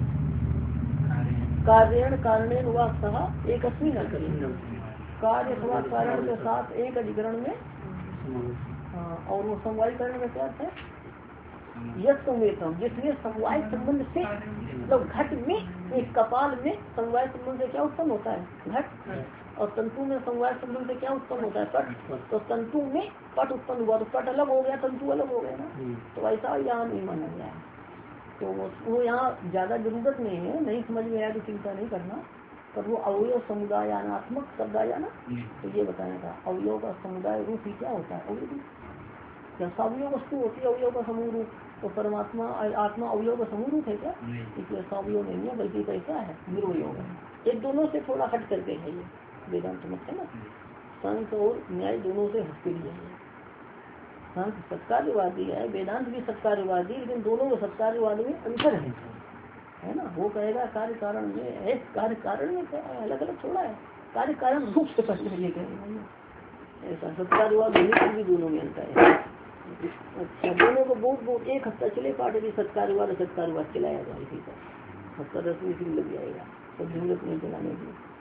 कार्यण कारणेन व सह एक कार्य अथवा कारण के साथ एक अधिकरण में। और वो समवाय कारण का क्या है? यह संवेदम, जिसमें समवाय संबंध से तो घट में एक कपाल में समवाय संबंध से क्या उत्पन्न होता है? घट। और तंतु में समवाय संबंध से क्या उत्पन्न होता है? पट। तो तंतु में पट उत्पन्न हुआ तो पट अलग हो गया, तंतु अलग हो गया ना। तो ऐसा यहाँ नहीं माना गया है। तो वो यहाँ ज्यादा जरूरत नहीं है। नहीं समझ में आया तो चिंता नहीं करना। पर वो अवयव समुदायात्मक शब्द आया ना, तो ये बताया था अवयव का समुदाय रूप ही क्या होता है? अवयव। क्या अवयव वस्तु होती है अवयव का समूह रूप? तो परमात्मा आत्मा अवयव का समूह रूप है क्या? इसलिए अवयव नहीं है, बल्कि कैसा है? निर्वयोग है। ये दोनों से थोड़ा हट करके है ये वेदांत मत है ना। सांख्य और न्याय दोनों से हट के लिए है। सांख्य सत्कार्यवादी है, वेदांत भी सत्कार्यवादी, लेकिन दोनों में सत्कार्यवाद में अंतर है ना। वो कहेगा कार्य कारण में है, कार्य कारण में अलग अलग थोड़ा है। कार्य कारण रूप से पहले ये कहेगा ऐसा। सत्कार्यवाद भी दोनों में अंतर है। अच्छा, दोनों को बहुत एक हफ्ता चले पाठ भी सत्कार्यवाद चलाया जाए। इसी पर हफ्ता 10 दिन लग जाएगा। सब जरूरत नहीं चलाने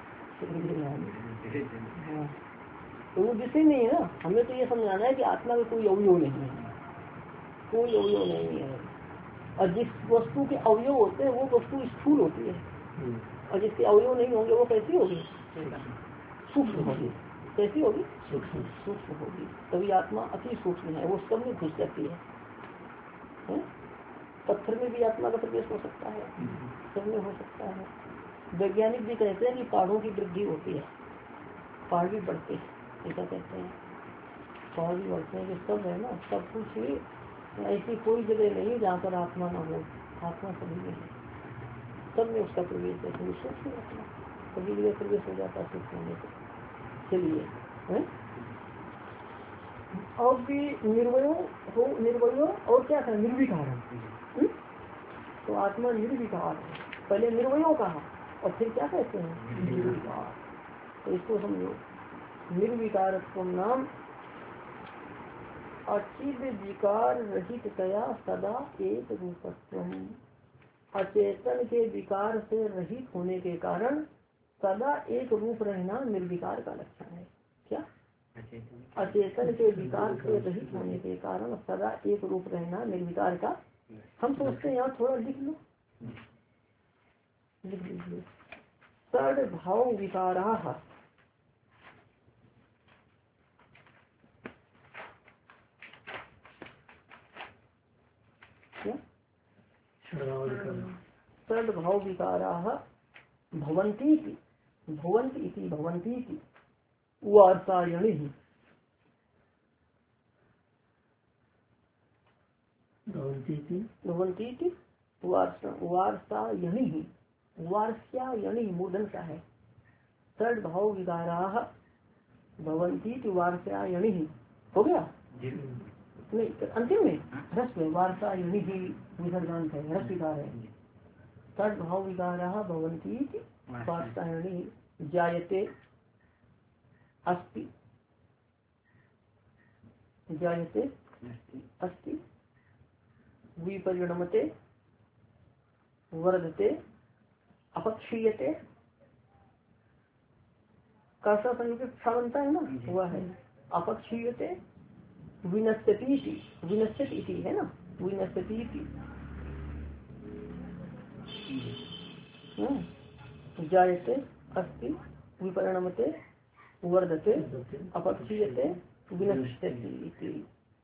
की। हाँ, तो वो विषय नहीं है ना। हमें तो ये समझाना है कि आत्मा में कोई अवयव नहीं है, कोई अवयव नहीं है। और जिस वस्तु के अवयव होते हैं वो वस्तु स्थूल होती है, और जिसके अवयव नहीं होंगे वो कैसी होगी? सूक्ष्म होगी। कैसी होगी? सूक्ष्म होगी। तभी आत्मा अति सूक्ष्म है, वो सब में घुस जाती है। पत्थर में भी आत्मा का प्रवेश हो सकता है, सब में हो सकता है। वैज्ञानिक भी कहते हैं कि पहाड़ों की वृद्धि होती है, पहाड़ भी बढ़ते हैं, ऐसा कहते हैं। पहाड़ भी बढ़ते हैं कि सब है ना, सब कुछ ही ऐसी कोई जगह नहीं जहाँ पर आत्मा न हो। आत्मा सभी में है, सब में उसका प्रवेश है। सूक्ष्म आत्मा सभी जगह प्रवेश हो जाता है सूक्ष्म होने से। चलिए और भी निर्वयो और क्या था? निर्विकार। तो आत्मा निर्विकार है। पहले निर्वयो कहा और फिर क्या कहते हैं? निर्विकार। तो इसको समझो, निर्विकारत्व नाम अचिद विकार रहिततया सदा एक रूपत्वम। अचेतन के विकार से रहित होने के कारण सदा एक रूप रहना निर्विकार का लक्षण है। क्या? अचेतन के विकार से रहित होने के कारण सदा एक रूप रहना निर्विकार का। हम सोचते हैं यहाँ थोड़ा लिख लो, लिख लीजिए। षड भाव विकारा, क्या? षड भाव विकारा भवन्ति भवन्ति भवन्ति वार्तायणी भवन्ति वार्तायणी वार्ष्यायणी मूर्धन का है। षड भाव विकारा भवन्ति वार्ष्यायणी हो गया नहीं, अंतिम में रस में वार्तायणी ही विसर्गांत है, रस विकार है। षड भाव विकारा भवन्ति वार्तायणी जायते अस्ति जायते अस्ति विपरिणमते वर्धते अपक्षीयते का संयुक्त क्षा बनता है ना, हुआ है। अपक्षीयते विनश्यति विनश्यति है ना, विनश्यति जायते अस्ति विपरिणमते वर्धते अपक्षीयते विनश्यति।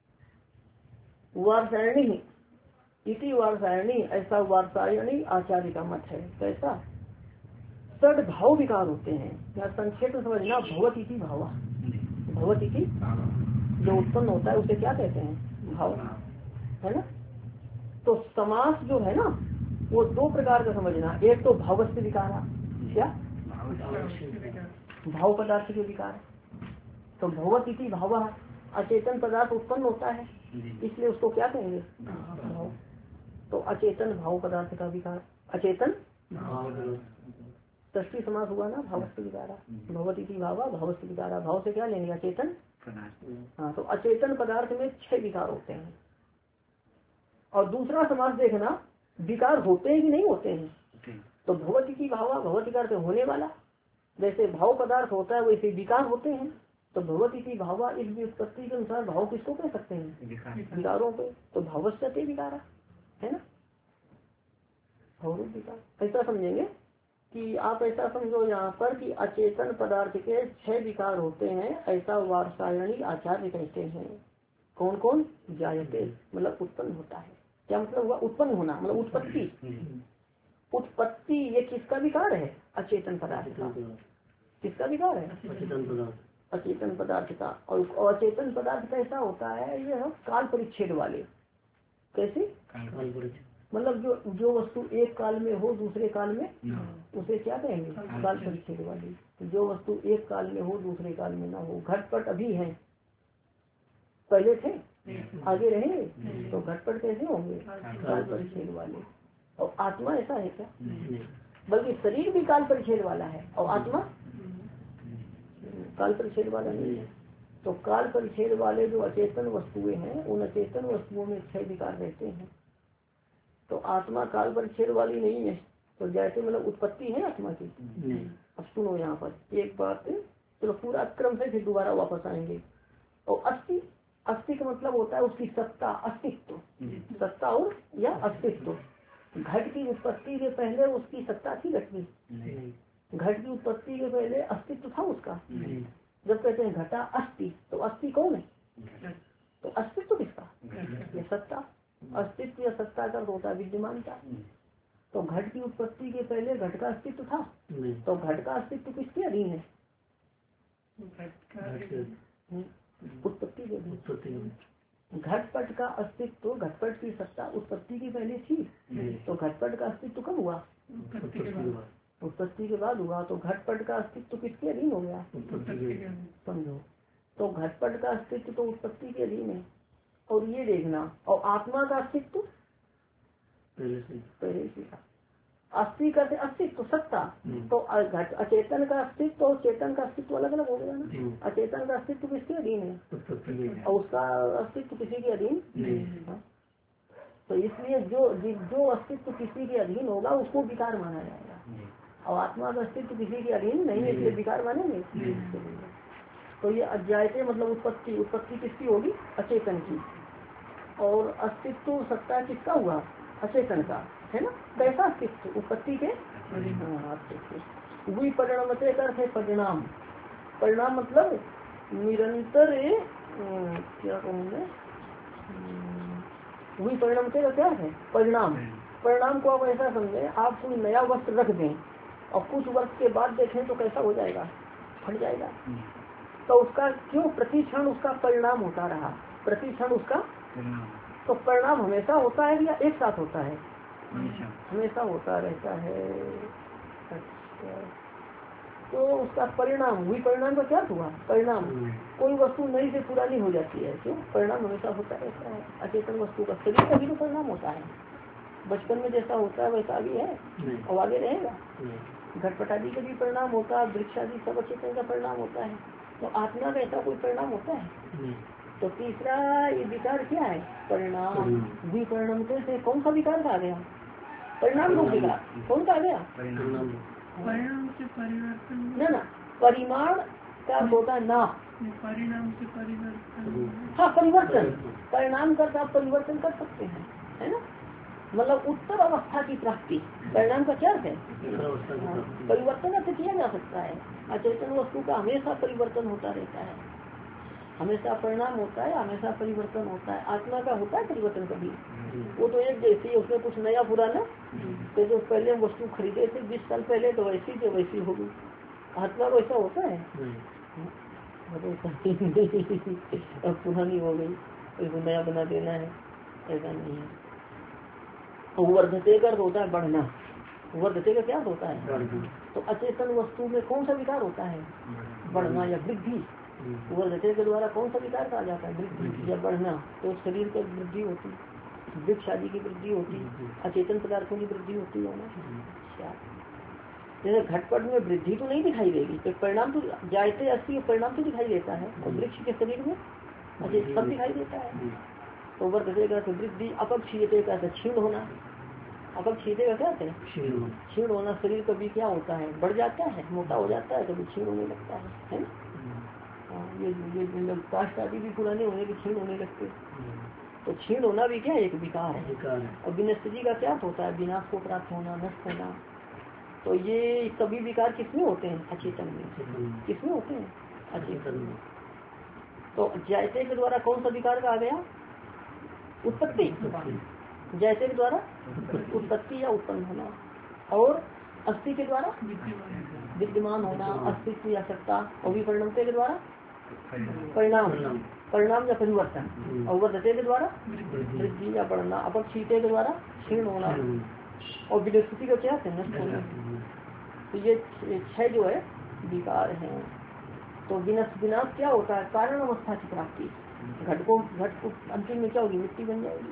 वार्षायणी इति वार्षायणी, ऐसा वार्षायणी आचार्य का मत है। कैसा? षड भाव विकार होते हैं, या संक्षेप में समझना, भवत इति भावा, भवत इति जो उत्पन्न होता है उसे क्या कहते हैं? भाव, है ना। तो समास जो है ना वो दो प्रकार का समझना, एक तो भावस्य विकारा, क्या? भाव पदार्थ के विकार। तो भवत इति भावा, अचेतन पदार्थ उत्पन्न होता है इसलिए उसको क्या कहेंगे? भाव। तो अचेतन भाव पदार्थ का विकार, अचेतन षष्ठी समास हुआ ना, भावस्य विकारा। भवत इति भावा भावस्य विकारा, भाव से क्या लेंगे? अचेतन। हाँ, तो अचेतन पदार्थ में 6 विकार होते हैं। और दूसरा समास देखना, विकार होते हैं कि नहीं होते हैं। तो भवत इति भावा, भवत विकार से होने वाला, जैसे भाव पदार्थ होता है वैसे विकार होते हैं। तो भगवत इति भावा, इस व्युत्पत्ति के अनुसार भाव किसको कह सकते हैं? विकारों पे। तो भावस्य ते विकारा, है ना, भावरूप विकार। ऐसा समझेंगे कि आप ऐसा समझो यहाँ पर कि अचेतन पदार्थ के 6 विकार होते हैं, ऐसा वार्षायणी आचार्य कहते हैं। कौन कौन? जायते मतलब उत्पन्न होता है। क्या मतलब हुआ? उत्पन्न होना मतलब उत्पत्ति। उत्पत्ति ये किसका विकार है? अचेतन पदार्थ का। किसका विकार है? अचेतन पदार्थ का। और अचेतन पदार्थ कैसा होता है? ये काल परिच्छेद वाले। कैसे? मतलब जो वस्तु एक काल में हो दूसरे काल में, उसे क्या कहेंगे? काल परिच्छेद वाली। जो वस्तु एक काल में हो दूसरे काल में ना हो। घटपट अभी है, पहले थे, आगे रहे, तो घटपट कैसे होंगे? काल परिच्छेद वाले। और आत्मा ऐसा है क्या? बल्कि शरीर भी काल परिच्छेद वाला है और आत्मा काल परिच्छेद वाला नहीं है। तो काल परिच्छेद वाले जो अचेतन वस्तुएं हैं, उन अचेतन वस्तुओं में 6 विकार रहते हैं। तो आत्मा काल परिच्छेद वाली नहीं है। तो जैसे मतलब उत्पत्ति है आत्मा की। अब सुनो यहाँ पर एक बात, चलो पूरा क्रम से फिर दोबारा वापस आएंगे। और अस्थि, अस्थि का मतलब होता है उसकी सत्ता, अस्तित्व। सत्ता और या अस्तित्व। घट की उत्पत्ति के पहले उसकी सत्ता थी घट की? घट की उत्पत्ति के पहले अस्तित्व था उसका? जब कहते हैं घटा अस्थि, तो अस्थि कौन है? तो अस्तित्व किसका? ये सत्ता। अस्तित्व या सत्ता का होता है विद्यमानता। तो घट की उत्पत्ति के पहले घट का अस्तित्व था, तो घट का अस्तित्व किसके अधीन है? उत्पत्ति के अधीन। घटपट का अस्तित्व, घटपट की सत्ता उत्पत्ति की पहले थी, तो घटपट का अस्तित्व कब हुआ? उत्पत्ति के बाद हुआ। तो घटपट का अस्तित्व किसके अधीन हो गया? समझो, तो घटपट का अस्तित्व तो उत्पत्ति के अधीन है। और ये देखना, और आत्मा का अस्तित्व पहले से था। अस्थि करते अस्तित्व सत्ता, तो अचेतन का अस्तित्व और चेतन का अस्तित्व अलग अलग हो गया ना। अचेतन का अस्तित्व किसके अधीन है और उसका अस्तित्व किसी के अधीन नहीं है। तो इसलिए जो अस्तित्व किसी के अधीन होगा उसको विकार माना जाएगा, और आत्मा का अस्तित्व किसी के अधीन नहीं है, इसलिए विकार मानेंगे। तो ये अज्ञायते मतलब उत्पत्ति किसकी होगी? अचेतन की। और अस्तित्व सत्ता किसका हुआ? अचेतन का, है ना। कैसा अस्तित्व? उत्पत्ति के अस्तित्व। विपरिणमते का अर्थ है परिणाम। परिणाम मतलब निरंतर, क्या कहूँगे, विपरिणमते का क्या है? परिणाम। परिणाम को आप ऐसा समझे, आप कोई नया वस्त्र रख दें और कुछ वर्ष के बाद देखें तो कैसा हो जाएगा? फट जाएगा। तो उसका क्यों? प्रतिक्षण उसका परिणाम होता रहा, प्रतिक्षण उसका। तो परिणाम हमेशा होता है या एक साथ होता है? हमेशा होता रहता है। अच्छा, तो उसका परिणाम, हुई परिणाम का क्या हुआ? परिणाम। कोई वस्तु नई से पुरानी हो जाती है, क्यों? परिणाम हमेशा होता रहता है। अचेतन वस्तु का शरीर का भी तो परिणाम होता है। बचपन में जैसा होता है वैसा भी है और आगे रहेगा। घटपट आदि का भी परिणाम होता है, वृक्ष आदि सब अचेतन का परिणाम होता है। तो आत्मा का ऐसा कोई परिणाम होता है? तो तीसरा ये विकार क्या है? परिणाम। विपरिणाम से कौन सा विकार का आ गया? परिणाम रूप विकार। कौन सा आ गया? परिणाम से परिवर्तन। ना परिमाण का होता है ना, परिणाम से परिवर्तन। हाँ परिवर्तन। परिणाम करके आप परिवर्तन कर सकते हैं, है ना। मतलब उत्तर अवस्था की प्राप्ति। परिणाम का क्या है? परिवर्तन अर्थ किया जा सकता है। अचेतन वस्तु का हमेशा परिवर्तन होता रहता है, हमेशा परिणाम होता है, हमेशा परिवर्तन होता है। आत्मा का होता है परिवर्तन कभी? वो तो एक जैसी, उसमें कुछ नया पुराना। तो जो पहले वस्तु खरीदे थे 20 साल पहले, तो वैसी जो वैसी होगी। आत्मा को ऐसा होता है? अब पुरानी हो गई, इसको नया बना देना है, ऐसा नहीं है। वर्धते का होता है बढ़ना। वर्धते का क्या होता है? तो अचेतन वस्तु में कौन सा विकार होता है? बढ़ना या वृद्धि। वर्धते के द्वारा कौन सा विकार कहा जाता है? वृद्धि या बढ़ना। तो शरीर की वृद्धि होती, वृक्ष आदि की वृद्धि होती, अचेतन पदार्थों की वृद्धि होती है ना। जैसे घटपट में वृद्धि तो नहीं दिखाई देगी, तो परिणाम तो जायते अस्थि परिणाम तो दिखाई देता है, और वृक्ष के शरीर में अचेतन सब दिखाई देता है। तो वर्धते का वृद्धि, अपक्षीयते का क्षीण होना। अपक्षीयते का क्या है? क्षीण होना। शरीर कभी क्या होता है? बढ़ जाता है, मोटा हो जाता है, कभी क्षीण होने लगता है ना। ये काष्ठ आदि भी पुराने होने के क्षीण होने लगते। तो क्षीण होना भी क्या एक विकार है। और विनष्टि का क्या होता है? विनाश को प्राप्त होना, नष्ट होना। तो ये सभी विकार किसमें होते हैं? अचेतन में। किसमें होते हैं? अचेतन में। तो जायते के द्वारा कौन सा विकार का आ गया? उत्पत्ति। जैसे के द्वारा उत्पत्ति या उत्पन्न होना, और अस्थि के द्वारा विद्यमान होना, अस्तित्व या सत्ता। और विपरिणमते के द्वारा परिणाम, परिणाम या परिवर्तन। और वर्धते के द्वारा वृद्धि या बढ़ना। अपक्षीयते के द्वारा क्षीण होना, और विनष्टि का क्या है? नष्ट होना। तो ये 6 जो है विकार हैं। तो विनाश क्या होता है? कारण अवस्था की प्राप्ति। घट को अंतिम में क्या होगी? मिट्टी बन जाएगी।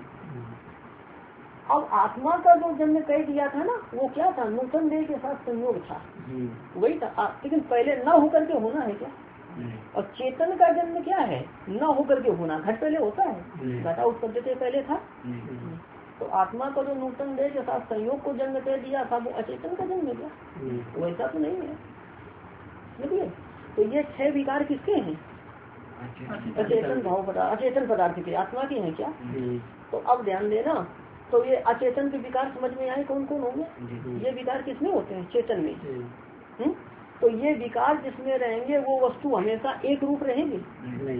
अब आत्मा का जो जन्म कह दिया था ना, वो क्या था? नूतन देह के साथ संयोग था, वही था। लेकिन पहले न होकर के होना है क्या? और चेतन का जन्म क्या है? न होकर के होना। घट पहले होता है? घटा उत्पत्ति से पहले था। तो आत्मा का जो नूतन देह के साथ संयोग को जन्म दे दिया था, वो अचेतन का जन्म है क्या? वैसा तो नहीं है। समझिए। तो ये 6 विकार किसके हैं? अचेतन भाव पदार्थ, अचेतन पदार्थ के। आत्मा के हैं क्या? तो अब ध्यान देना। तो ये अचेतन के विकार समझ में आए कौन कौन होंगे? ये विकार किसमें होते हैं? चेतन में। तो ये विकार जिसमें रहेंगे वो वस्तु हमेशा एक रूप रहेगी नहीं।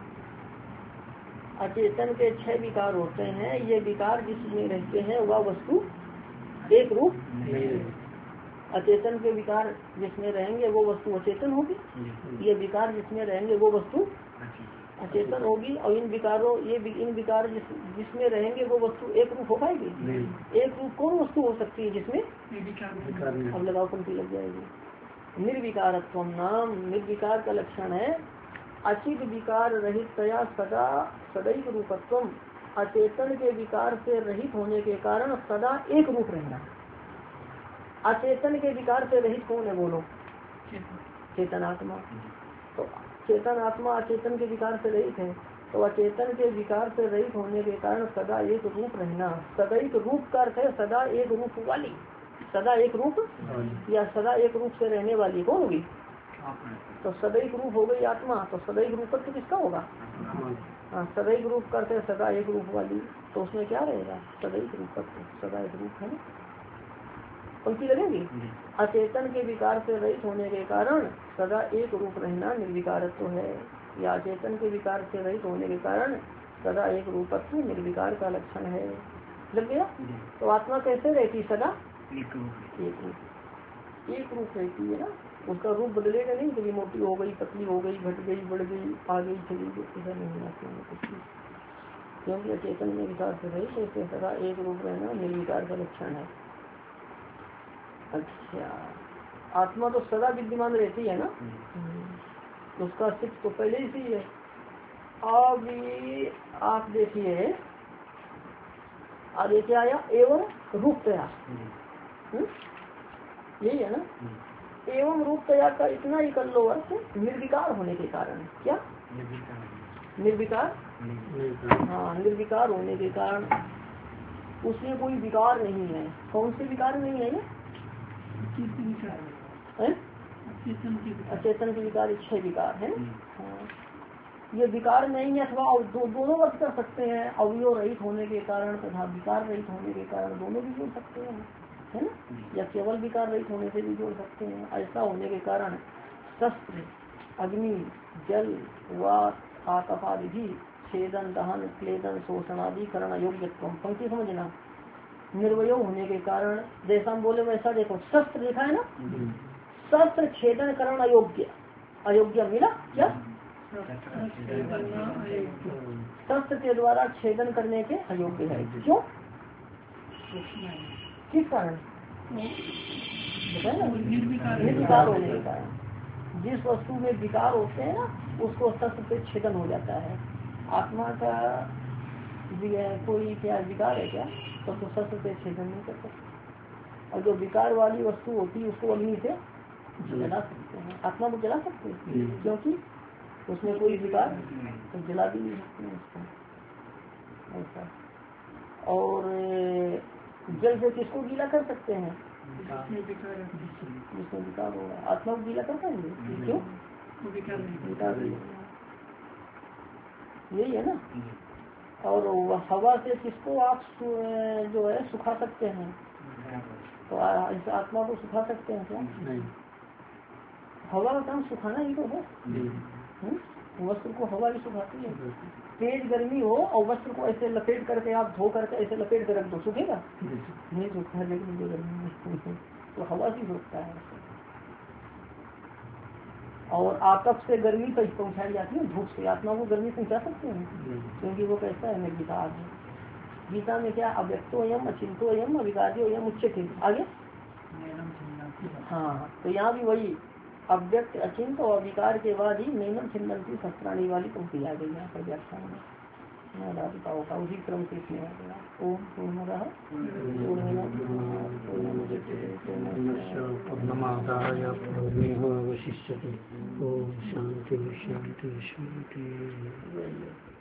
अचेतन के 6 विकार होते हैं। ये विकार जिसमें रहते हैं वह वस्तु एक रूप नहीं। अचेतन के विकार जिसमें रहेंगे वो वस्तु अचेतन होगी, ये विकार जिसमें रहेंगे वो वस्तु अचेतन होगी। और इन विकार जिसमें रहेंगे वो वस्तु एक रूप हो पाएगी? एक रूप कौन वस्तु हो सकती है जिसमें? अब लगाओ पंक्ति लग जाएगी। निर्विकारत्व नाम। निर्विकार का लक्षण है अचित विकार रहित तया सदा सदैव रूपत्व। अचेतन के विकार से रहित होने के कारण सदा एक रूप रहना। अचेतन के विकार से रहित कौन है बोलो? चेतन आत्मा। तो चेतन आत्मा अचेतन के विकार से रहित है, तो अचेतन के विकार से रहित होने के कारण सदा एक रूप रहना। सदा एक रूप का अर्थ है सदा एक रूप वाली, सदा एक रूप या सदा एक रूप से रहने वाली कौन होगी? तो सदैव रूप हो गई आत्मा, तो सदैव रूपत्व किसका होगा? हाँ, सदैव रूप करते सदा एक रूप वाली, तो उसमें क्या रहेगा? सदैव रूपत्व, सदा एक रूप है ना, पंक्ति लगेगी। अचेतन के विकार से रहित होने के कारण सदा एक रूप रहना निर्विकारत्व है, या अचेतन के विकार से रहित होने के कारण सदा एक रूपत्व निर्विकार का लक्षण है। लग गया? तो आत्मा कैसे रहती? सदा एक रूप रहती है ना, उसका रूप बदलेगा नहीं, कभी मोटी हो गई, पतली हो गई, घट गई, बढ़ गई, आ गई, चली गई, ऐसा नहीं होना कुछ भी, क्योंकि अचेतन में विकार से रही तो इससे सदा एक रूप रहना निर्विकार का लक्षण है। अच्छा, आत्मा तो सदा विद्यमान रहती है ना, उसका अस्तित्व तो पहले ही है। अब आप देखिए आगे क्या आया? एवं रूपतया, यही है ना। एवं रूपतया का इतना ही कर लो अर्थ, निर्विकार होने के कारण। क्या निर्विकार? हाँ, निर्विकार होने के कारण उसमें कोई विकार नहीं है। कौन से विकार नहीं है? अचेतन के विकार, इच्छा विकार है ना। हाँ, ये विकार नहीं है, अथवा दोनों अर्थ कर सकते हैं। अवयव रहित होने के कारण तथा विकार रहित होने के कारण दोनों भी जोड़ सकते हैं, है ना, या केवल विकार रहित होने से भी जोड़ सकते हैं। ऐसा होने के कारण शस्त्र, अग्नि, जल, वात, आतप आदि भी छेदन, दहन, क्लेदन, शोषण आदि करण अयोग्यत्व। पंक्ति समझना। निर्वय होने के कारण जैसा हम बोले वैसा देखो, शस्त्र लिखा है ना, शस्त्र छेदन करण अयोग्य, अयोग्य मिला क्या? शस्त्र के द्वारा छेदन करने के अयोग्य है। क्यों? किस कारण? निर्विकार होने के कारण। जिस वस्तु में विकार होते हैं ना, उसको शस्त्र से छेदन हो जाता है। आत्मा का कोई क्या विकार है क्या? तो शस्त्र से छेदन नहीं कर सकते। और जो विकार वाली वस्तु होती है उसको अग्नि से जला सकते हैं, आत्मा को जला सकते हैं, क्योंकि उसमें कोई विकार, तो जला भी नहीं सकते हैं उसको ऐसा। और जल से किसको गीला कर सकते हैं? जिसमें विकार होगा। आत्मा को गीला कर पाएंगे? क्यों? विकार यही है ना। और हवा से किसको आप जो है सुखा सकते हैं? तो इस आत्मा को सुखा सकते हैं क्या? नहीं। हवा का काम सुखाना ही तो है। वस्त्र को हवा ही सुखाती है। तेज गर्मी हो और वस्त्र को ऐसे लपेट करके आप धो करके ऐसे लपेट कर रख दो, सूखेगा नहीं? सूखा है, लेकिन जो गर्मी तो हवा से सूखता है। और आतप से गर्मी पहुंचाई जाती है, धूप से आत्मा को गर्मी पहुंचा सकते हैं, क्योंकि वो कैसा है? निर्विकार है। गीता में क्या? अव्यक्तो एवं अचिंतो एवं अविकार्यो एवं उच्यते। आगे हाँ, तो यहाँ भी वही अव्यक्त, अचिंत और अविकार के बाद ही नैनम छिन्नंती शस्त्राणी वाली पंक्ति आ गई यहाँ पर व्याख्यान में। राधिकाओं का उसी क्रम से इसमें आ गया। ओम पूर्णमदः पूर्णमादाय पूर्णमेवावशिष्यते। ओम शांति शांति शांति।